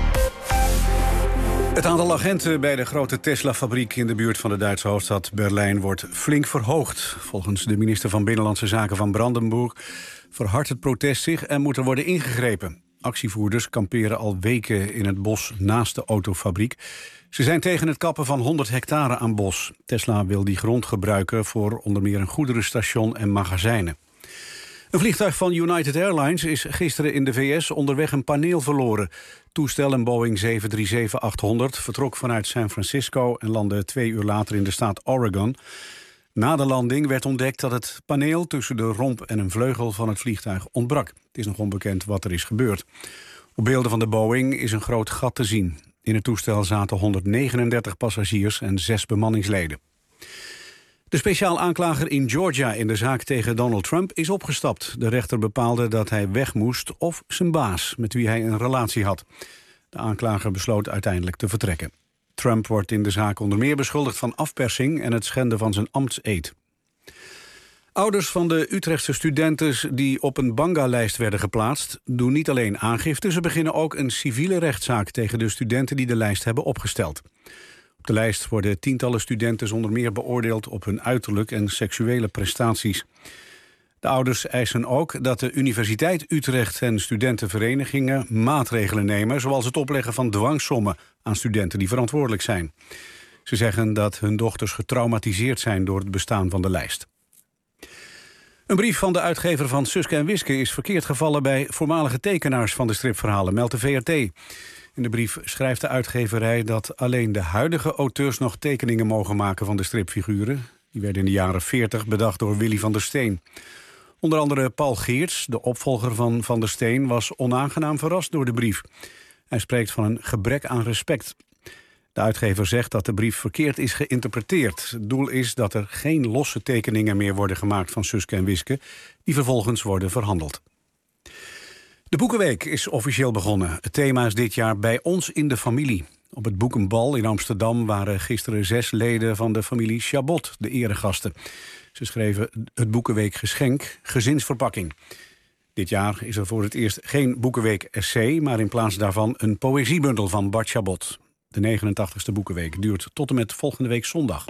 Het aantal agenten bij de grote Tesla-fabriek in de buurt van de Duitse hoofdstad Berlijn wordt flink verhoogd. Volgens de minister van Binnenlandse Zaken van Brandenburg verhardt het protest zich en moet er worden ingegrepen. Actievoerders kamperen al weken in het bos naast de autofabriek. Ze zijn tegen het kappen van 100 hectare aan bos. Tesla wil die grond gebruiken voor onder meer een goederenstation en magazijnen. Een vliegtuig van United Airlines is gisteren in de VS onderweg een paneel verloren. Toestel, een Boeing 737-800, vertrok vanuit San Francisco en landde 2 uur later in de staat Oregon. Na de landing werd ontdekt dat het paneel tussen de romp en een vleugel van het vliegtuig ontbrak. Het is nog onbekend wat er is gebeurd. Op beelden van de Boeing is een groot gat te zien. In het toestel zaten 139 passagiers en 6 bemanningsleden. De speciaal aanklager in Georgia in de zaak tegen Donald Trump is opgestapt. De rechter bepaalde dat hij weg moest of zijn baas, met wie hij een relatie had. De aanklager besloot uiteindelijk te vertrekken. Trump wordt in de zaak onder meer beschuldigd van afpersing en het schenden van zijn ambtseed. Ouders van de Utrechtse studenten die op een banga-lijst werden geplaatst doen niet alleen aangifte, ze beginnen ook een civiele rechtszaak tegen de studenten die de lijst hebben opgesteld. Op de lijst worden tientallen studenten zonder meer beoordeeld op hun uiterlijk en seksuele prestaties. De ouders eisen ook dat de Universiteit Utrecht en studentenverenigingen maatregelen nemen, zoals het opleggen van dwangsommen aan studenten die verantwoordelijk zijn. Ze zeggen dat hun dochters getraumatiseerd zijn door het bestaan van de lijst. Een brief van de uitgever van Suske en Wiske is verkeerd gevallen bij voormalige tekenaars van de stripverhalen, meldt de VRT. In de brief schrijft de uitgeverij dat alleen de huidige auteurs nog tekeningen mogen maken van de stripfiguren. Die werden in de jaren 40 bedacht door Willy van der Steen. Onder andere Paul Geerts, de opvolger van Van der Steen, was onaangenaam verrast door de brief. Hij spreekt van een gebrek aan respect. De uitgever zegt dat de brief verkeerd is geïnterpreteerd. Het doel is dat er geen losse tekeningen meer worden gemaakt van Suske en Wiske, die vervolgens worden verhandeld. De Boekenweek is officieel begonnen. Het thema is dit jaar Bij ons in de familie. Op het Boekenbal in Amsterdam waren gisteren 6 leden van de familie Chabot de eregasten. Ze schreven het Boekenweek geschenk, gezinsverpakking. Dit jaar is er voor het eerst geen Boekenweek essay, maar in plaats daarvan een poëziebundel van Bart Chabot. De 89e Boekenweek duurt tot en met volgende week zondag.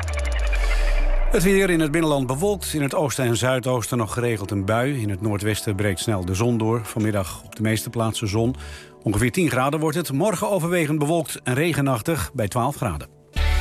Het weer in het binnenland bewolkt. In het oosten en zuidoosten nog geregeld een bui. In het noordwesten breekt snel de zon door. Vanmiddag op de meeste plaatsen zon. Ongeveer 10 graden wordt het. Morgen overwegend bewolkt en regenachtig bij 12 graden.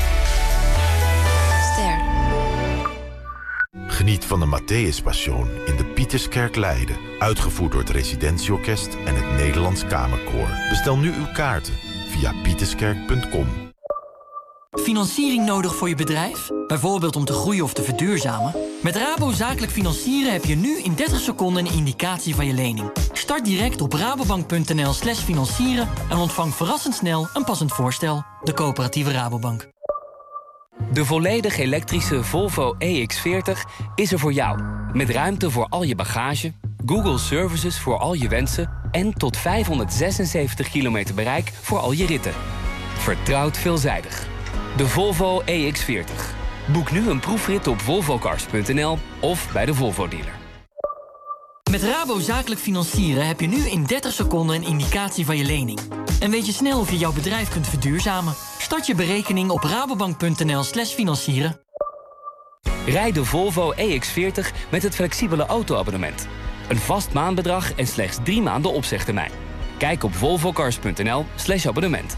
Ster. Geniet van de Matthäus Passion in de Pieterskerk Leiden. Uitgevoerd door het Residentieorkest en het Nederlands Kamerkoor. Bestel nu uw kaarten via pieterskerk.com. Financiering nodig voor je bedrijf? Bijvoorbeeld om te groeien of te verduurzamen? Met Rabo Zakelijk Financieren heb je nu in 30 seconden een indicatie van je lening. Start direct op rabobank.nl/financieren en ontvang verrassend snel een passend voorstel. De Coöperatieve Rabobank. De volledig elektrische Volvo EX40 is er voor jou. Met ruimte voor al je bagage, Google Services voor al je wensen en tot 576 kilometer bereik voor al je ritten. Vertrouwd veelzijdig. De Volvo EX40. Boek nu een proefrit op volvocars.nl of bij de Volvo-dealer. Met Rabo Zakelijk Financieren heb je nu in 30 seconden een indicatie van je lening. En weet je snel of je jouw bedrijf kunt verduurzamen? Start je berekening op rabobank.nl/financieren. Rijd de Volvo EX40 met het flexibele auto-abonnement. Een vast maandbedrag en slechts 3 maanden opzegtermijn. Kijk op volvocars.nl/abonnement.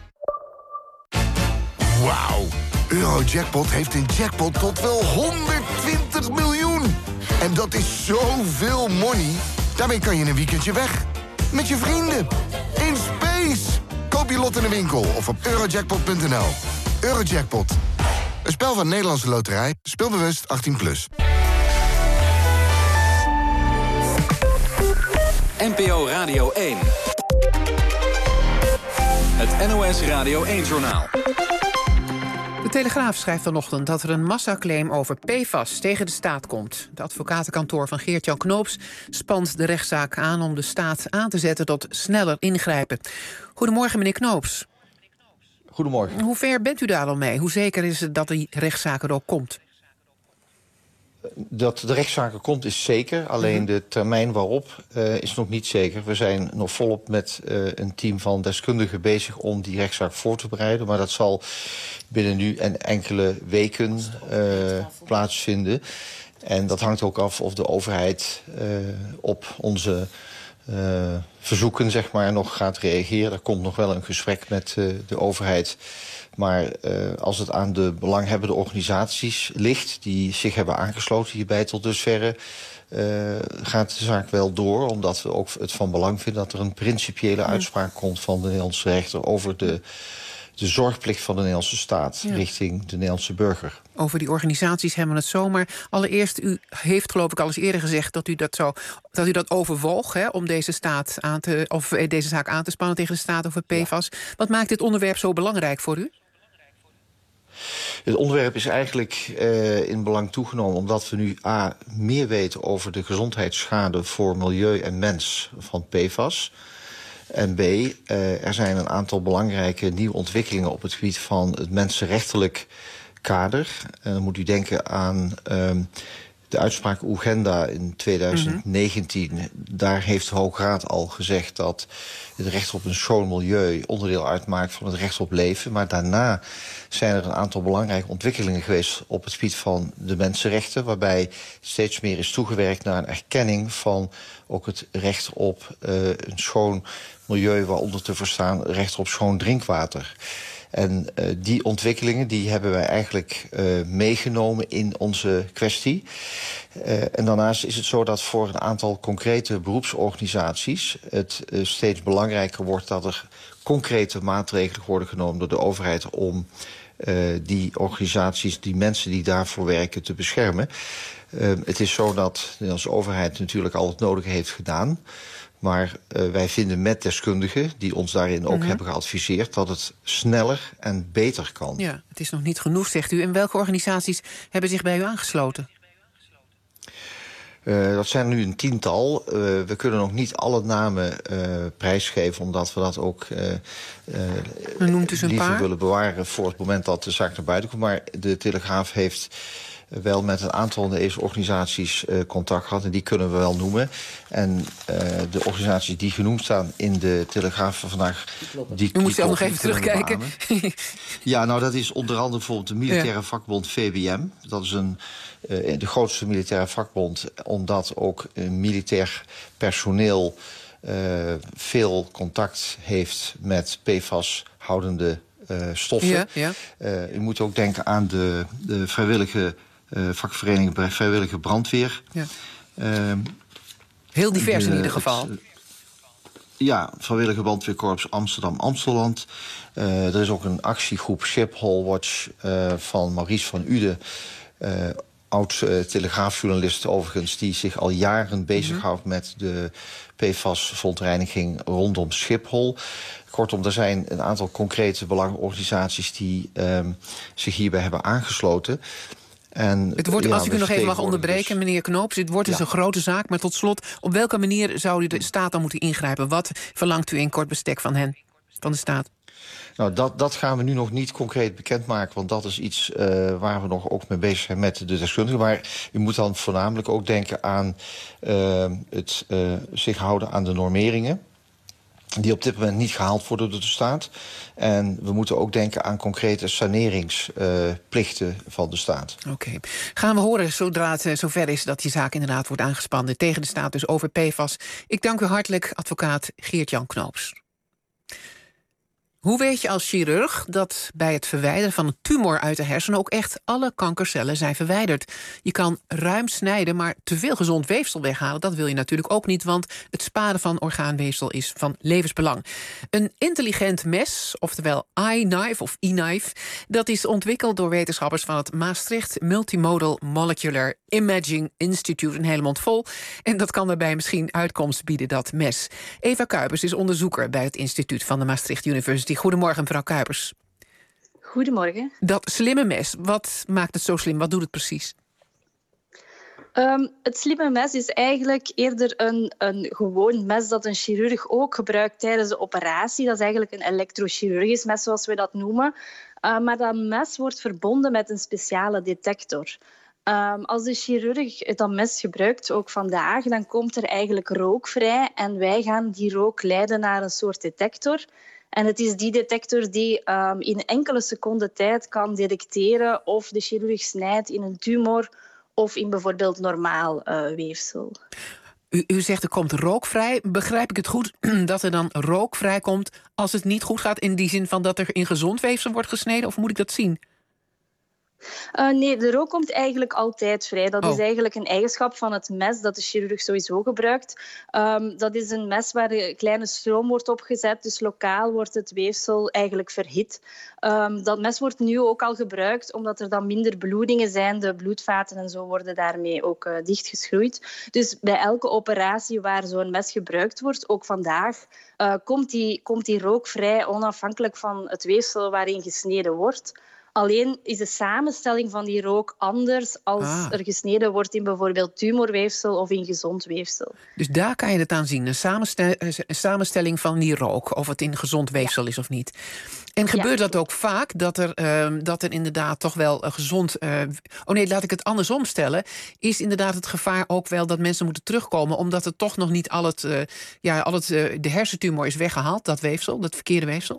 Wauw. Eurojackpot heeft een jackpot tot wel 120 miljoen. En dat is zoveel money. Daarmee kan je een weekendje weg. Met je vrienden. In space. Koop je lot in de winkel of op eurojackpot.nl. Eurojackpot. Een spel van Nederlandse Loterij. Speelbewust 18+. NPO Radio 1. Het NOS Radio 1-journaal. De Telegraaf schrijft vanochtend dat er een massaclaim over PFAS tegen de staat komt. Het advocatenkantoor van Geert-Jan Knoops spant de rechtszaak aan om de staat aan te zetten tot sneller ingrijpen. Goedemorgen, meneer Knoops. Goedemorgen. Hoe ver bent u daar al mee? Hoe zeker is het dat die rechtszaak er ook komt? Dat de rechtszaak er komt is zeker, alleen de termijn waarop is nog niet zeker. We zijn nog volop met een team van deskundigen bezig om die rechtszaak voor te bereiden. Maar dat zal binnen nu en enkele weken plaatsvinden. En dat hangt ook af of de overheid op onze verzoeken zeg maar, nog gaat reageren. Er komt nog wel een gesprek met de overheid. Maar als het aan de belanghebbende organisaties ligt die zich hebben aangesloten hierbij tot dusverre, gaat de zaak wel door. Omdat we ook het van belang vinden dat er een principiële uitspraak komt van de Nederlandse rechter over de zorgplicht van de Nederlandse staat richting de Nederlandse burger. Over die organisaties hebben we het zo. Maar allereerst, u heeft geloof ik al eens eerder gezegd dat u dat overwoog, hè, om deze zaak aan te spannen tegen de staat over PFAS. Wat maakt dit onderwerp zo belangrijk voor u? Het onderwerp is eigenlijk in belang toegenomen omdat we nu meer weten over de gezondheidsschade voor milieu en mens van PFAS. En B, er zijn een aantal belangrijke nieuwe ontwikkelingen op het gebied van het mensenrechtelijk kader. En dan moet u denken aan de uitspraak Oeganda in 2019. Daar heeft de Hoge Raad al gezegd dat het recht op een schoon milieu onderdeel uitmaakt van het recht op leven. Maar daarna zijn er een aantal belangrijke ontwikkelingen geweest op het gebied van de mensenrechten, waarbij steeds meer is toegewerkt naar een erkenning van ook het recht op een schoon milieu, waaronder te verstaan recht op schoon drinkwater. En die ontwikkelingen die hebben wij eigenlijk meegenomen in onze kwestie. En daarnaast is het zo dat voor een aantal concrete beroepsorganisaties het steeds belangrijker wordt dat er concrete maatregelen worden genomen door de overheid om die organisaties, die mensen die daarvoor werken, te beschermen. Het is zo dat de Nederlandse overheid natuurlijk al het nodige heeft gedaan. Maar wij vinden met deskundigen, die ons daarin ook hebben geadviseerd, dat het sneller en beter kan. Ja, het is nog niet genoeg, zegt u. En welke organisaties hebben zich bij u aangesloten? Dat zijn nu een 10-tal. We kunnen nog niet alle namen prijsgeven, omdat we dat ook liever willen bewaren voor het moment dat de zaak naar buiten komt. Maar de Telegraaf heeft wel met een aantal van deze organisaties contact gehad. En die kunnen we wel noemen. En de organisaties die genoemd staan in de Telegraaf van vandaag, U moet zelf nog even terugkijken. Ja, nou dat is onder andere bijvoorbeeld de militaire vakbond VBM. Dat is de grootste militaire vakbond, omdat ook militair personeel veel contact heeft met PFAS-houdende stoffen. U moet ook denken aan de vrijwillige vakvereniging bij vrijwillige brandweer. Ja. Heel divers in ieder geval. Vrijwillige brandweerkorps Amsterdam-Amsteland. Er is ook een actiegroep Schiphol Watch van Maurice van Uden, oud-telegraafjournalist overigens, die zich al jaren bezighoudt met de PFAS-verontreiniging rondom Schiphol. Kortom, er zijn een aantal concrete belangenorganisaties die zich hierbij hebben aangesloten. En het wordt, als ik u nog even mag onderbreken, meneer Knoops, het wordt dus een grote zaak. Maar tot slot, op welke manier zou u de staat dan moeten ingrijpen? Wat verlangt u in kort bestek van de staat? Nou, dat gaan we nu nog niet concreet bekendmaken, want dat is iets waar we nog ook mee bezig zijn met de deskundigen. Maar u moet dan voornamelijk ook denken aan het zich houden aan de normeringen, die op dit moment niet gehaald worden door de staat. En we moeten ook denken aan concrete saneringsplichten van de staat. Oké. Gaan we horen zodra het zover is dat die zaak inderdaad wordt aangespannen tegen de staat, dus over PFAS. Ik dank u hartelijk, advocaat Geert-Jan Knoops. Hoe weet je als chirurg dat bij het verwijderen van een tumor uit de hersenen ook echt alle kankercellen zijn verwijderd? Je kan ruim snijden, maar te veel gezond weefsel weghalen, dat wil je natuurlijk ook niet, want het sparen van orgaanweefsel is van levensbelang. Een intelligent mes, oftewel iKnife of e-knife, dat is ontwikkeld door wetenschappers van het Maastricht Multimodal Molecular Imaging Institute, een hele mond vol. En dat kan daarbij misschien uitkomst bieden, dat mes. Eva Kuipers is onderzoeker bij het instituut van de Maastricht University. Goedemorgen, mevrouw Kuipers. Goedemorgen. Dat slimme mes, wat maakt het zo slim? Wat doet het precies? Het slimme mes is eigenlijk eerder een gewoon mes dat een chirurg ook gebruikt tijdens de operatie. Dat is eigenlijk een elektrochirurgisch mes, zoals we dat noemen. Maar dat mes wordt verbonden met een speciale detector. Als de chirurg dat mes gebruikt, ook vandaag, dan komt er eigenlijk rook vrij. En wij gaan die rook leiden naar een soort detector. En het is die detector die in enkele seconden tijd kan detecteren of de chirurg snijdt in een tumor of in bijvoorbeeld normaal weefsel. U zegt er komt rook vrij. Begrijp ik het goed dat er dan rook vrijkomt als het niet goed gaat, in die zin van dat er in gezond weefsel wordt gesneden? Of moet ik dat zien? Nee, de rook komt eigenlijk altijd vrij. Dat is eigenlijk een eigenschap van het mes dat de chirurg sowieso gebruikt. Dat is een mes waar een kleine stroom wordt opgezet, dus lokaal wordt het weefsel eigenlijk verhit. Dat mes wordt nu ook al gebruikt, omdat er dan minder bloedingen zijn. De bloedvaten en zo worden daarmee ook dichtgeschroeid. Dus bij elke operatie waar zo'n mes gebruikt wordt, ook vandaag, komt die rook vrij, onafhankelijk van het weefsel waarin gesneden wordt. Alleen is de samenstelling van die rook anders als er gesneden wordt in bijvoorbeeld tumorweefsel of in gezond weefsel. Dus daar kan je het aan zien, een samenstelling van die rook, of het in gezond weefsel is of niet. En gebeurt dat ook vaak, dat er inderdaad toch wel gezond... laat ik het andersom stellen. Is inderdaad het gevaar ook wel dat mensen moeten terugkomen, omdat er toch nog niet de hersentumor is weggehaald, dat weefsel, dat verkeerde weefsel?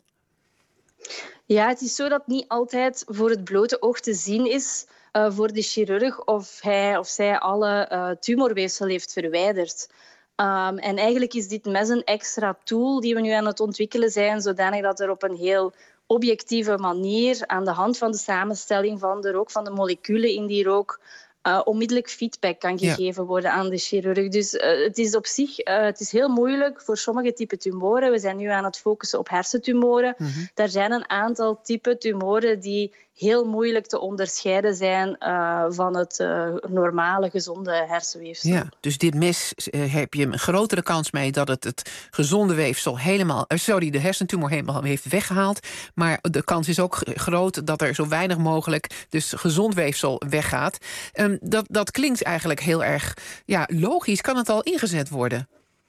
Ja, het is zo dat niet altijd voor het blote oog te zien is voor de chirurg of hij of zij alle tumorweefsel heeft verwijderd. En eigenlijk is dit mes een extra tool die we nu aan het ontwikkelen zijn, zodanig dat er op een heel objectieve manier aan de hand van de samenstelling van de rook, van de moleculen in die rook, onmiddellijk feedback kan gegeven worden aan de chirurg. Dus het is op zich het is heel moeilijk voor sommige typen tumoren. We zijn nu aan het focussen op hersentumoren. Daar zijn een aantal typen tumoren die heel moeilijk te onderscheiden zijn van het normale, gezonde hersenweefsel. Ja, dus dit mes heb je een grotere kans mee dat het gezonde weefsel de hersentumor helemaal heeft weggehaald. Maar de kans is ook groot dat er zo weinig mogelijk dus gezond weefsel weggaat. Dat klinkt eigenlijk heel erg logisch. Kan het al ingezet worden?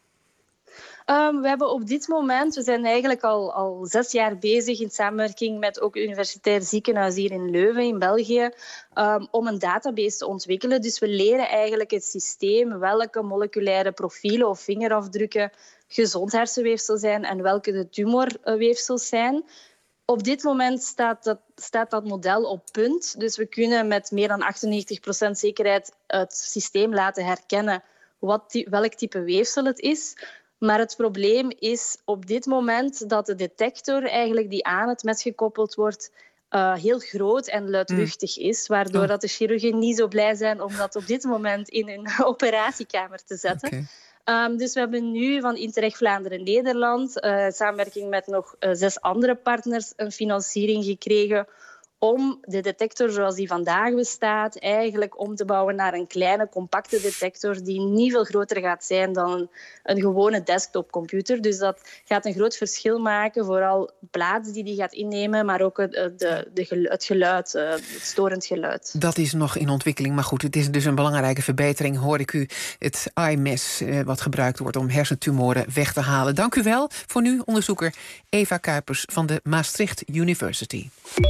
We hebben op dit moment, we zijn eigenlijk al 6 jaar bezig in samenwerking met ook het Universitair Ziekenhuis hier in Leuven in België, om een database te ontwikkelen. Dus we leren eigenlijk het systeem welke moleculaire profielen of vingerafdrukken gezond hersenweefsel zijn en welke de tumorweefsels zijn. Op dit moment staat dat model op punt. Dus we kunnen met meer dan 98% zekerheid het systeem laten herkennen welk type weefsel het is. Maar het probleem is op dit moment dat de detector eigenlijk die aan het mes gekoppeld wordt heel groot en luidruchtig is, waardoor dat de chirurgen niet zo blij zijn om dat op dit moment in hun operatiekamer te zetten. Dus we hebben nu van Interreg Vlaanderen-Nederland, in samenwerking met nog 6 andere partners, een financiering gekregen om de detector zoals die vandaag bestaat eigenlijk om te bouwen naar een kleine, compacte detector die niet veel groter gaat zijn dan een gewone desktopcomputer. Dus dat gaat een groot verschil maken, vooral de plaats die gaat innemen, maar ook het geluid, het storend geluid. Dat is nog in ontwikkeling, maar goed, het is dus een belangrijke verbetering, hoor ik u. Het AI-mes wat gebruikt wordt om hersentumoren weg te halen. Dank u wel. Voor nu onderzoeker Eva Kuipers van de Maastricht University.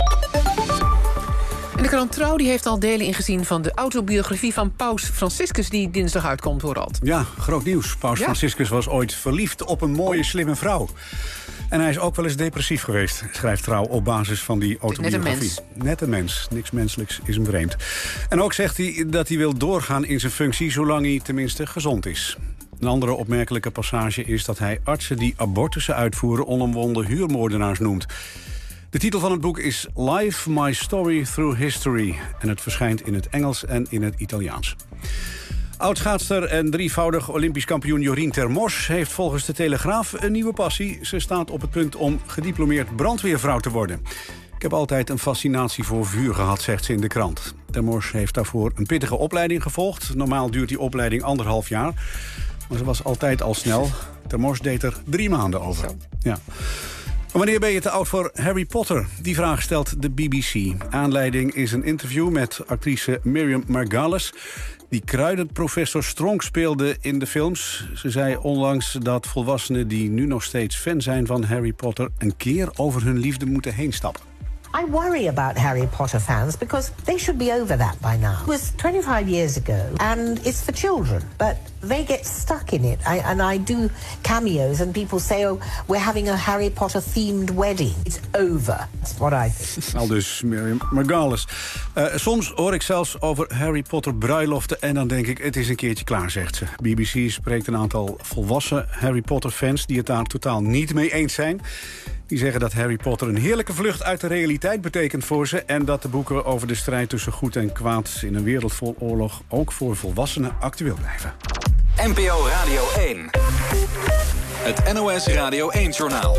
En de krant Trouw die heeft al delen ingezien van de autobiografie van Paus Franciscus die dinsdag uitkomt, Horald. Ja, groot nieuws. Paus Franciscus was ooit verliefd op een mooie, slimme vrouw. En hij is ook wel eens depressief geweest, schrijft Trouw op basis van die autobiografie. Net een mens. Niks menselijks is hem vreemd. En ook zegt hij dat hij wil doorgaan in zijn functie zolang hij tenminste gezond is. Een andere opmerkelijke passage is dat hij artsen die abortussen uitvoeren onomwonden huurmoordenaars noemt. De titel van het boek is Life, My Story Through History. En het verschijnt in het Engels en in het Italiaans. Oudschaatster en drievoudig Olympisch kampioen Jorien Termors heeft volgens de Telegraaf een nieuwe passie. Ze staat op het punt om gediplomeerd brandweervrouw te worden. Ik heb altijd een fascinatie voor vuur gehad, zegt ze in de krant. Termors heeft daarvoor een pittige opleiding gevolgd. Normaal duurt die opleiding 1,5 jaar. Maar ze was altijd al snel. Termors deed er 3 maanden over. Ja. Wanneer ben je te oud voor Harry Potter? Die vraag stelt de BBC. Aanleiding is een interview met actrice Miriam Margolyes, die kruidenprofessor Strong speelde in de films. Ze zei onlangs dat volwassenen die nu nog steeds fan zijn van Harry Potter een keer over hun liefde moeten heen stappen. I worry about Harry Potter fans because they should be over that by now. It was 25 years ago and it's for children, but they get stuck in it. I do cameos and people say, oh, we're having a Harry Potter themed wedding. It's over. That's what I think. Al dus Miriam Margolyes. Soms hoor ik zelfs over Harry Potter bruiloften en dan denk ik, het is een keertje klaar, zegt ze. BBC spreekt een aantal volwassen Harry Potter fans die het daar totaal niet mee eens zijn. Die zeggen dat Harry Potter een heerlijke vlucht uit de realiteit betekent voor ze en dat de boeken over de strijd tussen goed en kwaad in een wereld vol oorlog ook voor volwassenen actueel blijven. NPO Radio 1. Het NOS Radio 1-journaal.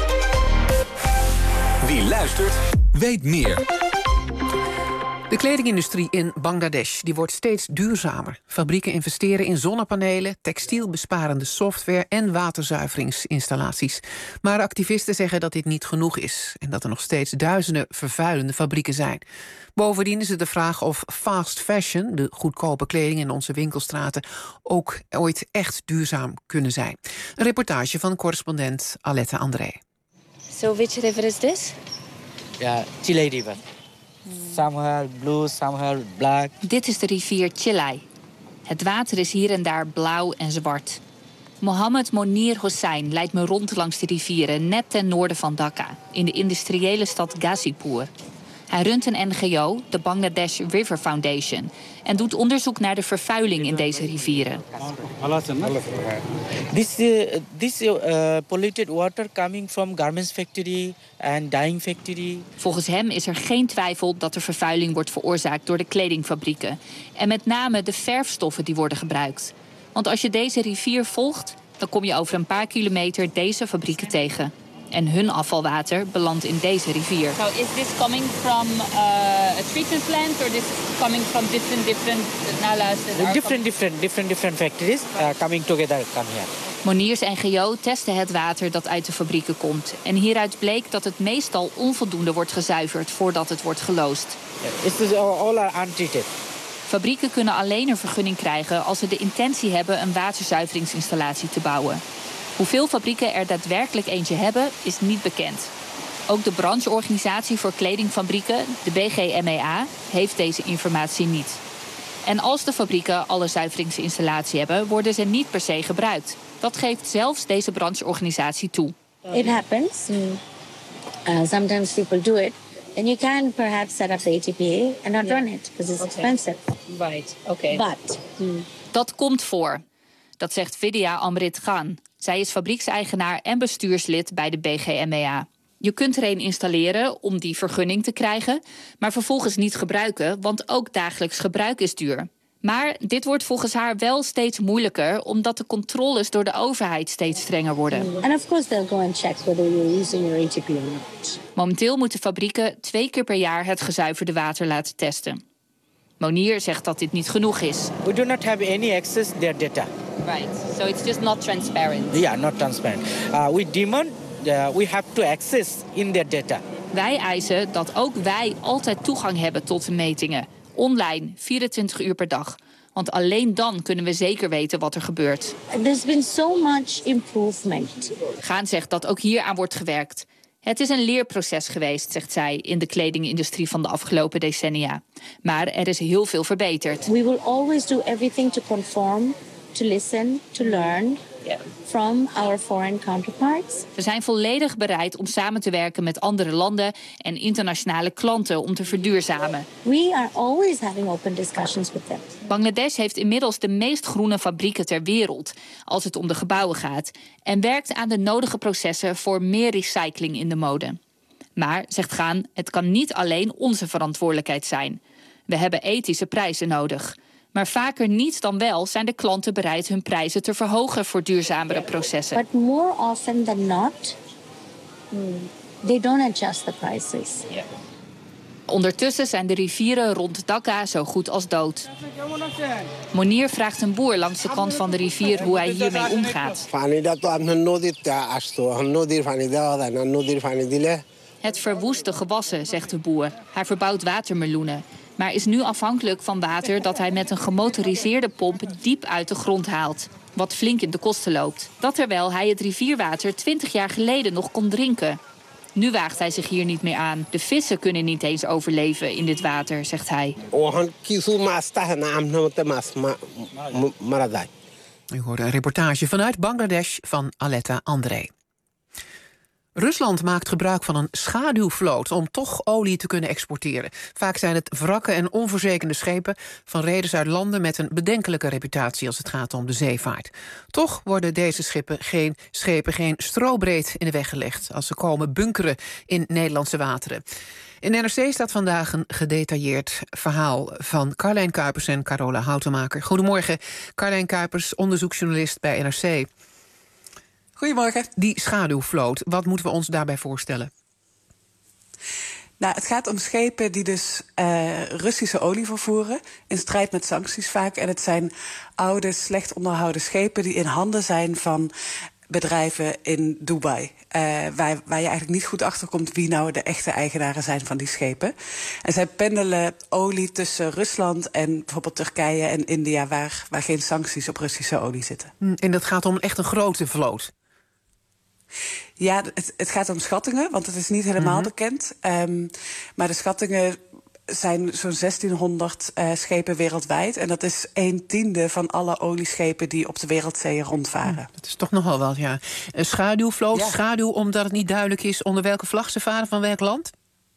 Wie luistert, weet meer. De kledingindustrie in Bangladesh die wordt steeds duurzamer. Fabrieken investeren in zonnepanelen, textielbesparende software en waterzuiveringsinstallaties. Maar activisten zeggen dat dit niet genoeg is en dat er nog steeds duizenden vervuilende fabrieken zijn. Bovendien is het de vraag of fast fashion, de goedkope kleding in onze winkelstraten, ook ooit echt duurzaam kunnen zijn. Een reportage van correspondent Aletta André. So which river is this? Ja, Chilai River. Some are blue, some are black. Dit is de rivier Chilai. Het water is hier en daar blauw en zwart. Mohammed Monir Hossein leidt me rond langs de rivieren net ten noorden van Dhaka, in de industriële stad Ghazipur. Hij runt een NGO, de Bangladesh River Foundation, en doet onderzoek naar de vervuiling in deze rivieren. This polluted water coming from garments factory and dyeing factory. Volgens hem is er geen twijfel dat de vervuiling wordt veroorzaakt door de kledingfabrieken. En met name de verfstoffen die worden gebruikt. Want als je deze rivier volgt, dan kom je over een paar kilometer deze fabrieken tegen. En hun afvalwater belandt in deze rivier. So is this coming from a treatment plant or this is coming from different nalas? Different factories coming together come here. Moniers NGO testen het water dat uit de fabrieken komt. En hieruit bleek dat het meestal onvoldoende wordt gezuiverd voordat het wordt geloosd. It is all are untreated. Fabrieken kunnen alleen een vergunning krijgen als ze de intentie hebben een waterzuiveringsinstallatie te bouwen. Hoeveel fabrieken er daadwerkelijk eentje hebben, is niet bekend. Ook de brancheorganisatie voor kledingfabrieken, de BGMEA, heeft deze informatie niet. En als de fabrieken alle zuiveringsinstallatie hebben, worden ze niet per se gebruikt. Dat geeft zelfs deze brancheorganisatie toe. It happens. Sometimes people do it. And you can perhaps set up the ATPA and not run it, because it's expensive. Right, okay. But dat komt voor. Dat zegt Vidya Amrit Khan. Zij is fabriekseigenaar en bestuurslid bij de BGMEA. Je kunt er een installeren om die vergunning te krijgen, maar vervolgens niet gebruiken, want ook dagelijks gebruik is duur. Maar dit wordt volgens haar wel steeds moeilijker, omdat de controles door de overheid steeds strenger worden. And of course they'll go and check whether you're using your ATP or not. Momenteel moeten fabrieken 2 keer per jaar het gezuiverde water laten testen. Monier zegt dat dit niet genoeg is. We do not have any access to their data. Right, so it's just not transparent. Yeah, not transparent. We demand we have to access in their data. Wij eisen dat ook wij altijd toegang hebben tot de metingen. Online, 24 uur per dag. Want alleen dan kunnen we zeker weten wat er gebeurt. There's been so much improvement. Gaan zegt dat ook hier aan wordt gewerkt. Het is een leerproces geweest, zegt zij, in de kledingindustrie van de afgelopen decennia. Maar er is heel veel verbeterd. We will always do everything to conform, to listen, to learn from our foreign counterparts. We zijn volledig bereid om samen te werken met andere landen en internationale klanten om te verduurzamen. We are always having open discussions with them. Bangladesh heeft inmiddels de meest groene fabrieken ter wereld als het om de gebouwen gaat en werkt aan de nodige processen voor meer recycling in de mode. Maar, zegt Gaan, het kan niet alleen onze verantwoordelijkheid zijn. We hebben ethische prijzen nodig. Maar vaker niet dan wel zijn de klanten bereid hun prijzen te verhogen voor duurzamere processen. But more often than not, they don't adjust the prices. Ondertussen zijn de rivieren rond Dhaka zo goed als dood. Monier vraagt een boer langs de kant van de rivier hoe hij hiermee omgaat. Het verwoest de gewassen, zegt de boer. Hij verbouwt watermeloenen. Maar is nu afhankelijk van water dat hij met een gemotoriseerde pomp diep uit de grond haalt. Wat flink in de kosten loopt. Dat terwijl hij het rivierwater 20 jaar geleden nog kon drinken. Nu waagt hij zich hier niet meer aan. De vissen kunnen niet eens overleven in dit water, zegt hij. U hoorde een reportage vanuit Bangladesh van Aletta André. Rusland maakt gebruik van een schaduwvloot om toch olie te kunnen exporteren. Vaak zijn het wrakke en onverzekerde schepen van reders uit landen met een bedenkelijke reputatie als het gaat om de zeevaart. Toch worden deze schepen geen strobreed in de weg gelegd als ze komen bunkeren in Nederlandse wateren. In NRC staat vandaag een gedetailleerd verhaal van Carlijn Kuipers en Carola Houtemaker. Goedemorgen, Carlijn Kuipers, onderzoeksjournalist bij NRC. Goedemorgen. Die schaduwvloot, wat moeten we ons daarbij voorstellen? Nou, het gaat om schepen die dus Russische olie vervoeren, in strijd met sancties vaak. En het zijn oude, slecht onderhouden schepen die in handen zijn van bedrijven in Dubai. Waar je eigenlijk niet goed achterkomt wie nou de echte eigenaren zijn van die schepen. En zij pendelen olie tussen Rusland en bijvoorbeeld Turkije en India, waar geen sancties op Russische olie zitten. En dat gaat om echt een grote vloot? Ja, het gaat om schattingen, want het is niet helemaal bekend. Maar de schattingen zijn zo'n 1600 schepen wereldwijd. En dat is 1/10 van alle olieschepen die op de wereldzeeën rondvaren. Dat is toch nogal wat, ja. Een schaduwvloot, ja. Schaduw omdat het niet duidelijk is onder welke vlag ze varen, van welk land?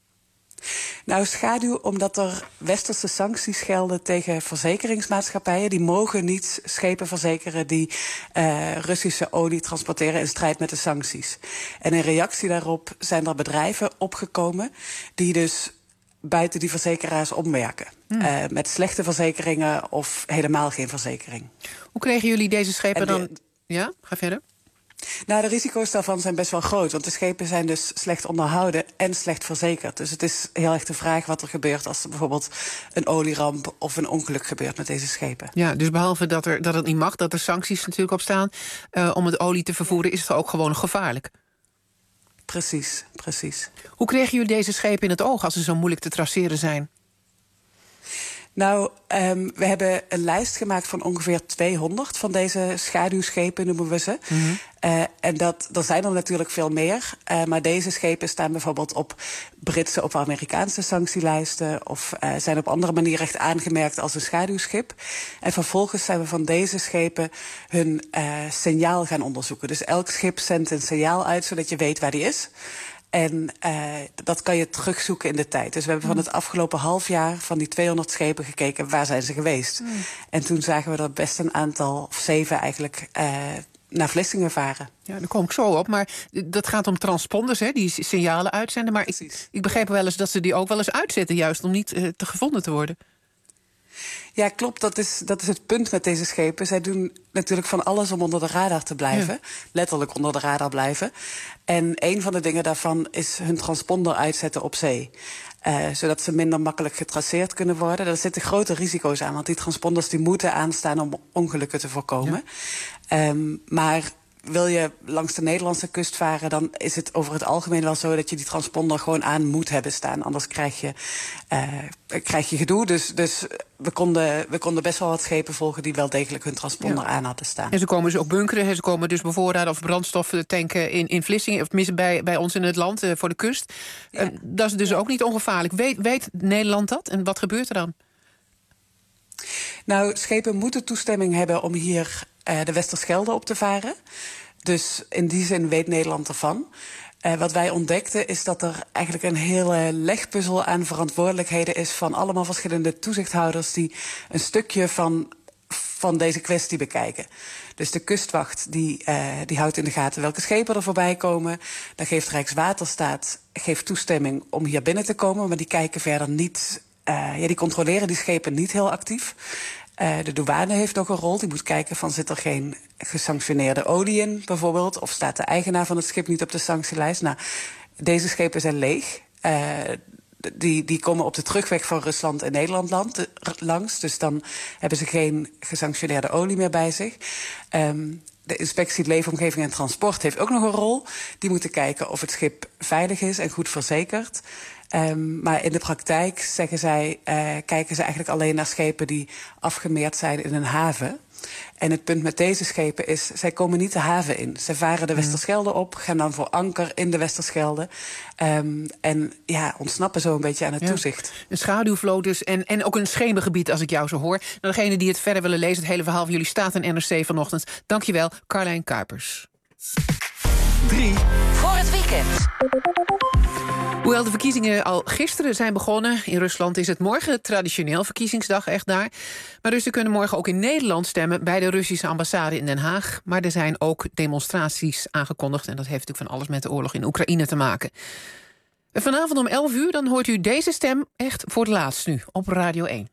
Nou, schaduw omdat er westerse sancties gelden tegen verzekeringsmaatschappijen. Die mogen niet schepen verzekeren die Russische olie transporteren in strijd met de sancties. En in reactie daarop zijn er bedrijven opgekomen die dus buiten die verzekeraars omwerken. Met slechte verzekeringen of helemaal geen verzekering. Hoe kregen jullie deze schepen dan? Ja, ga verder. Nou, de risico's daarvan zijn best wel groot. Want de schepen zijn dus slecht onderhouden en slecht verzekerd. Dus het is heel erg de vraag wat er gebeurt als er bijvoorbeeld een olieramp of een ongeluk gebeurt met deze schepen. Ja, dus behalve dat het niet mag, dat er sancties natuurlijk op staan om het olie te vervoeren, is het ook gewoon gevaarlijk. Precies, precies. Hoe kregen jullie deze schepen in het oog als ze zo moeilijk te traceren zijn? Nou, we hebben een lijst gemaakt van ongeveer 200 van deze schaduwschepen, noemen we ze. En er zijn er natuurlijk veel meer. Maar deze schepen staan bijvoorbeeld op Britse of Amerikaanse sanctielijsten, of zijn op andere manier echt aangemerkt als een schaduwschip. En vervolgens zijn we van deze schepen hun signaal gaan onderzoeken. Dus elk schip zendt een signaal uit, zodat je weet waar die is. En dat kan je terugzoeken in de tijd. Dus we hebben van het afgelopen half jaar van die 200 schepen gekeken, waar zijn ze geweest. En toen zagen we er best een aantal, of 7 eigenlijk, naar Vlissingen varen. Ja, daar kom ik zo op. Maar dat gaat om transponders, hè, die signalen uitzenden. Maar ik begreep wel eens dat ze die ook wel eens uitzetten, juist om niet te gevonden te worden. Ja, klopt. Dat is het punt met deze schepen. Zij doen natuurlijk van alles om onder de radar te blijven. Ja. Letterlijk onder de radar blijven. En een van de dingen daarvan is hun transponder uitzetten op zee. Zodat ze minder makkelijk getraceerd kunnen worden. Daar zitten grote risico's aan, want die transponders die moeten aanstaan om ongelukken te voorkomen. Ja. Maar wil je langs de Nederlandse kust varen, dan is het over het algemeen wel zo dat je die transponder gewoon aan moet hebben staan. Anders krijg je gedoe. Dus we konden best wel wat schepen volgen die wel degelijk hun transponder aan hadden staan. En ze komen dus ook bunkeren. Ze komen dus bevoorraden of brandstof tanken in Vlissingen, of tenminste bij ons in het land, voor de kust. Ja. Dat is dus ook niet ongevaarlijk. Weet Nederland dat? En wat gebeurt er dan? Nou, schepen moeten toestemming hebben om hier de Westerschelde op te varen. Dus in die zin weet Nederland ervan. Wat wij ontdekten is dat er eigenlijk een hele legpuzzel aan verantwoordelijkheden is van allemaal verschillende toezichthouders die een stukje van deze kwestie bekijken. Dus de kustwacht die houdt in de gaten welke schepen er voorbij komen. Dan geeft Rijkswaterstaat toestemming om hier binnen te komen, maar die kijken verder niet. Die controleren die schepen niet heel actief. De douane heeft nog een rol. Die moet kijken van zit er geen gesanctioneerde olie in, bijvoorbeeld. Of staat de eigenaar van het schip niet op de sanctielijst. Nou, deze schepen zijn leeg. Die komen op de terugweg van Rusland en Nederland langs. Dus dan hebben ze geen gesanctioneerde olie meer bij zich. De inspectie Leefomgeving en Transport heeft ook nog een rol. Die moeten kijken of het schip veilig is en goed verzekerd. Maar in de praktijk kijken ze eigenlijk alleen naar schepen die afgemeerd zijn in een haven. En het punt met deze schepen is, zij komen niet de haven in. Ze varen de Westerschelde op, gaan dan voor anker in de Westerschelde. En ontsnappen zo een beetje aan het toezicht. Een schaduwvloot dus en ook een schemergebied, als ik jou zo hoor. Nou, degenen die het verder willen lezen, het hele verhaal van jullie staat in NRC vanochtend. Dankjewel, Carlijn Kuipers. 3 voor het weekend. Hoewel de verkiezingen al gisteren zijn begonnen, in Rusland is het morgen traditioneel verkiezingsdag, echt daar. Maar Russen kunnen morgen ook in Nederland stemmen bij de Russische ambassade in Den Haag. Maar er zijn ook demonstraties aangekondigd en dat heeft natuurlijk van alles met de oorlog in Oekraïne te maken. Vanavond om 11 uur, dan hoort u deze stem echt voor het laatst nu op Radio 1.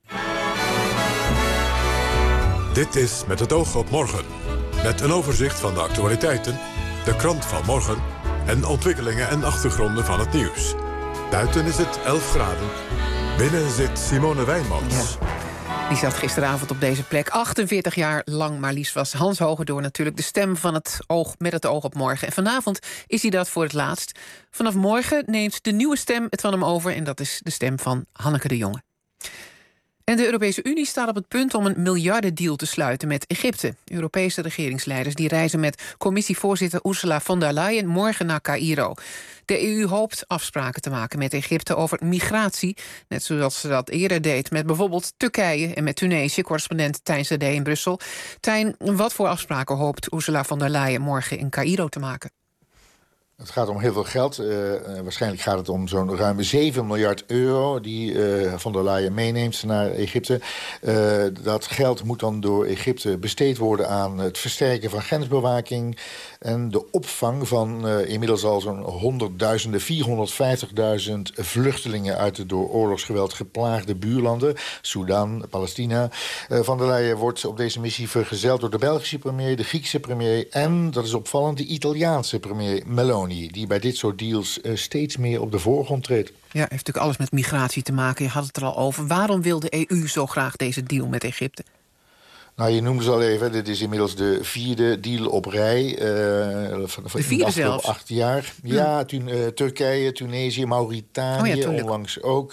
Dit is Met het oog op morgen. Met een overzicht van de actualiteiten, de krant van morgen en ontwikkelingen en achtergronden van het nieuws. Buiten is het 11 graden. Binnen zit Simone Wijnmans. Ja. Die zat gisteravond op deze plek. 48 jaar lang maar liefst was Hans Hogendoorn natuurlijk de stem van het oog met het oog op morgen. En vanavond is hij dat voor het laatst. Vanaf morgen neemt de nieuwe stem het van hem over en dat is de stem van Hanneke de Jonge. En de Europese Unie staat op het punt om een miljardendeal te sluiten met Egypte. Europese regeringsleiders die reizen met commissievoorzitter Ursula von der Leyen morgen naar Caïro. De EU hoopt afspraken te maken met Egypte over migratie, net zoals ze dat eerder deed met bijvoorbeeld Turkije en met Tunesië. Correspondent Tijn Sade in Brussel. Tijn, wat voor afspraken hoopt Ursula von der Leyen morgen in Caïro te maken? Het gaat om heel veel geld. Waarschijnlijk gaat het om zo'n ruim 7 miljard euro die von der Leyen meeneemt naar Egypte. Dat geld moet dan door Egypte besteed worden aan het versterken van grensbewaking en de opvang van inmiddels al zo'n 450.000 vluchtelingen uit de door oorlogsgeweld geplaagde buurlanden, Sudan, Palestina. Von der Leyen wordt op deze missie vergezeld door de Belgische premier, de Griekse premier en, dat is opvallend, de Italiaanse premier Meloni, die bij dit soort deals steeds meer op de voorgrond treedt. Ja, heeft natuurlijk alles met migratie te maken. Je had het er al over. Waarom wil de EU zo graag deze deal met Egypte? Nou, je noemde ze al even. Dit is inmiddels de 4e deal op rij. Van de 4e zelfs? 8 jaar. Ja, Turkije, Tunesië, Mauritanië, onlangs ook.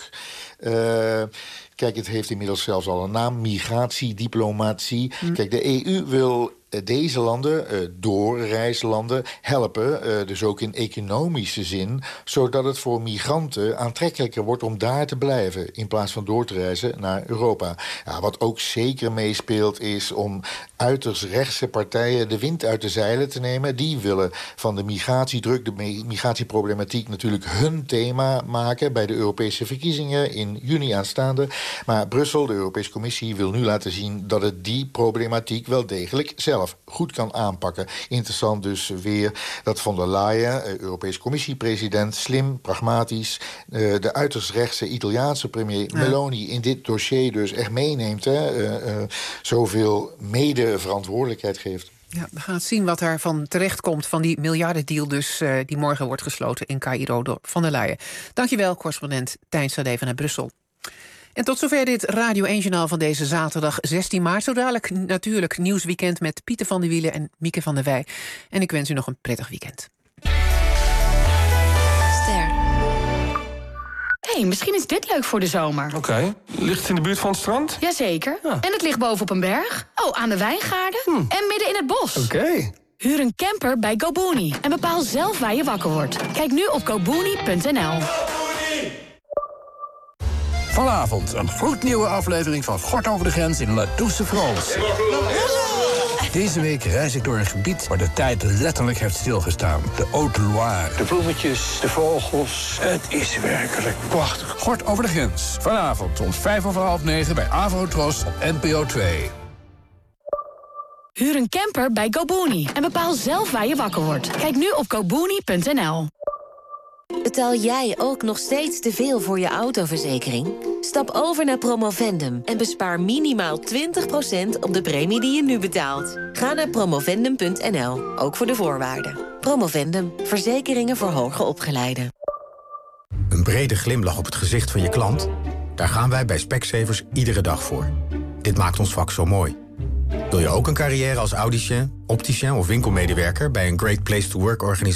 Kijk, het heeft inmiddels zelfs al een naam. Migratiediplomatie. Kijk, de EU wil deze landen, doorreislanden, helpen, dus ook in economische zin, zodat het voor migranten aantrekkelijker wordt om daar te blijven in plaats van door te reizen naar Europa. Ja, wat ook zeker meespeelt is om uiterst rechtse partijen de wind uit de zeilen te nemen. Die willen van de migratiedruk, de migratieproblematiek natuurlijk hun thema maken bij de Europese verkiezingen in juni aanstaande. Maar Brussel, de Europese Commissie, wil nu laten zien dat het die problematiek wel degelijk zelf zelf goed kan aanpakken. Interessant dus weer dat von der Leyen, Europese Commissiepresident, slim, pragmatisch, de uiterst rechtse Italiaanse premier Meloni in dit dossier dus echt meeneemt. Zoveel mede-verantwoordelijkheid geeft. Ja, we gaan zien wat er van terechtkomt van die miljardendeal dus, die morgen wordt gesloten in Caïro door von der Leyen. Dankjewel, correspondent Tijn Sade vanuit Brussel. En tot zover dit Radio 1-journaal van deze zaterdag 16 maart. Zo dadelijk natuurlijk nieuwsweekend met Pieter van der Wielen en Mieke van der Wij. En ik wens u nog een prettig weekend. Ster. Hey, misschien is dit leuk voor de zomer. Oké. Ligt het in de buurt van het strand? Jazeker. Ja. En het ligt bovenop een berg. Oh, aan de wijngaarden. En midden in het bos. Oké. Huur een camper bij GoBooney. En bepaal zelf waar je wakker wordt. Kijk nu op gobooney.nl. Vanavond een gloednieuwe aflevering van Gort over de Grens in La Douce France. Deze week reis ik door een gebied waar de tijd letterlijk heeft stilgestaan. De Haute-Loire. De bloemetjes, de vogels. Het is werkelijk prachtig. Gort over de Grens. Vanavond om 9:05 bij Avro-Tros op NPO 2. Huur een camper bij GoBooney. En bepaal zelf waar je wakker wordt. Kijk nu op gobooney.nl. Betaal jij ook nog steeds te veel voor je autoverzekering? Stap over naar Promovendum en bespaar minimaal 20% op de premie die je nu betaalt. Ga naar promovendum.nl, ook voor de voorwaarden. Promovendum, verzekeringen voor hoger opgeleiden. Een brede glimlach op het gezicht van je klant? Daar gaan wij bij Specsavers iedere dag voor. Dit maakt ons vak zo mooi. Wil je ook een carrière als audicien, opticien of winkelmedewerker bij een Great Place to Work organisatie?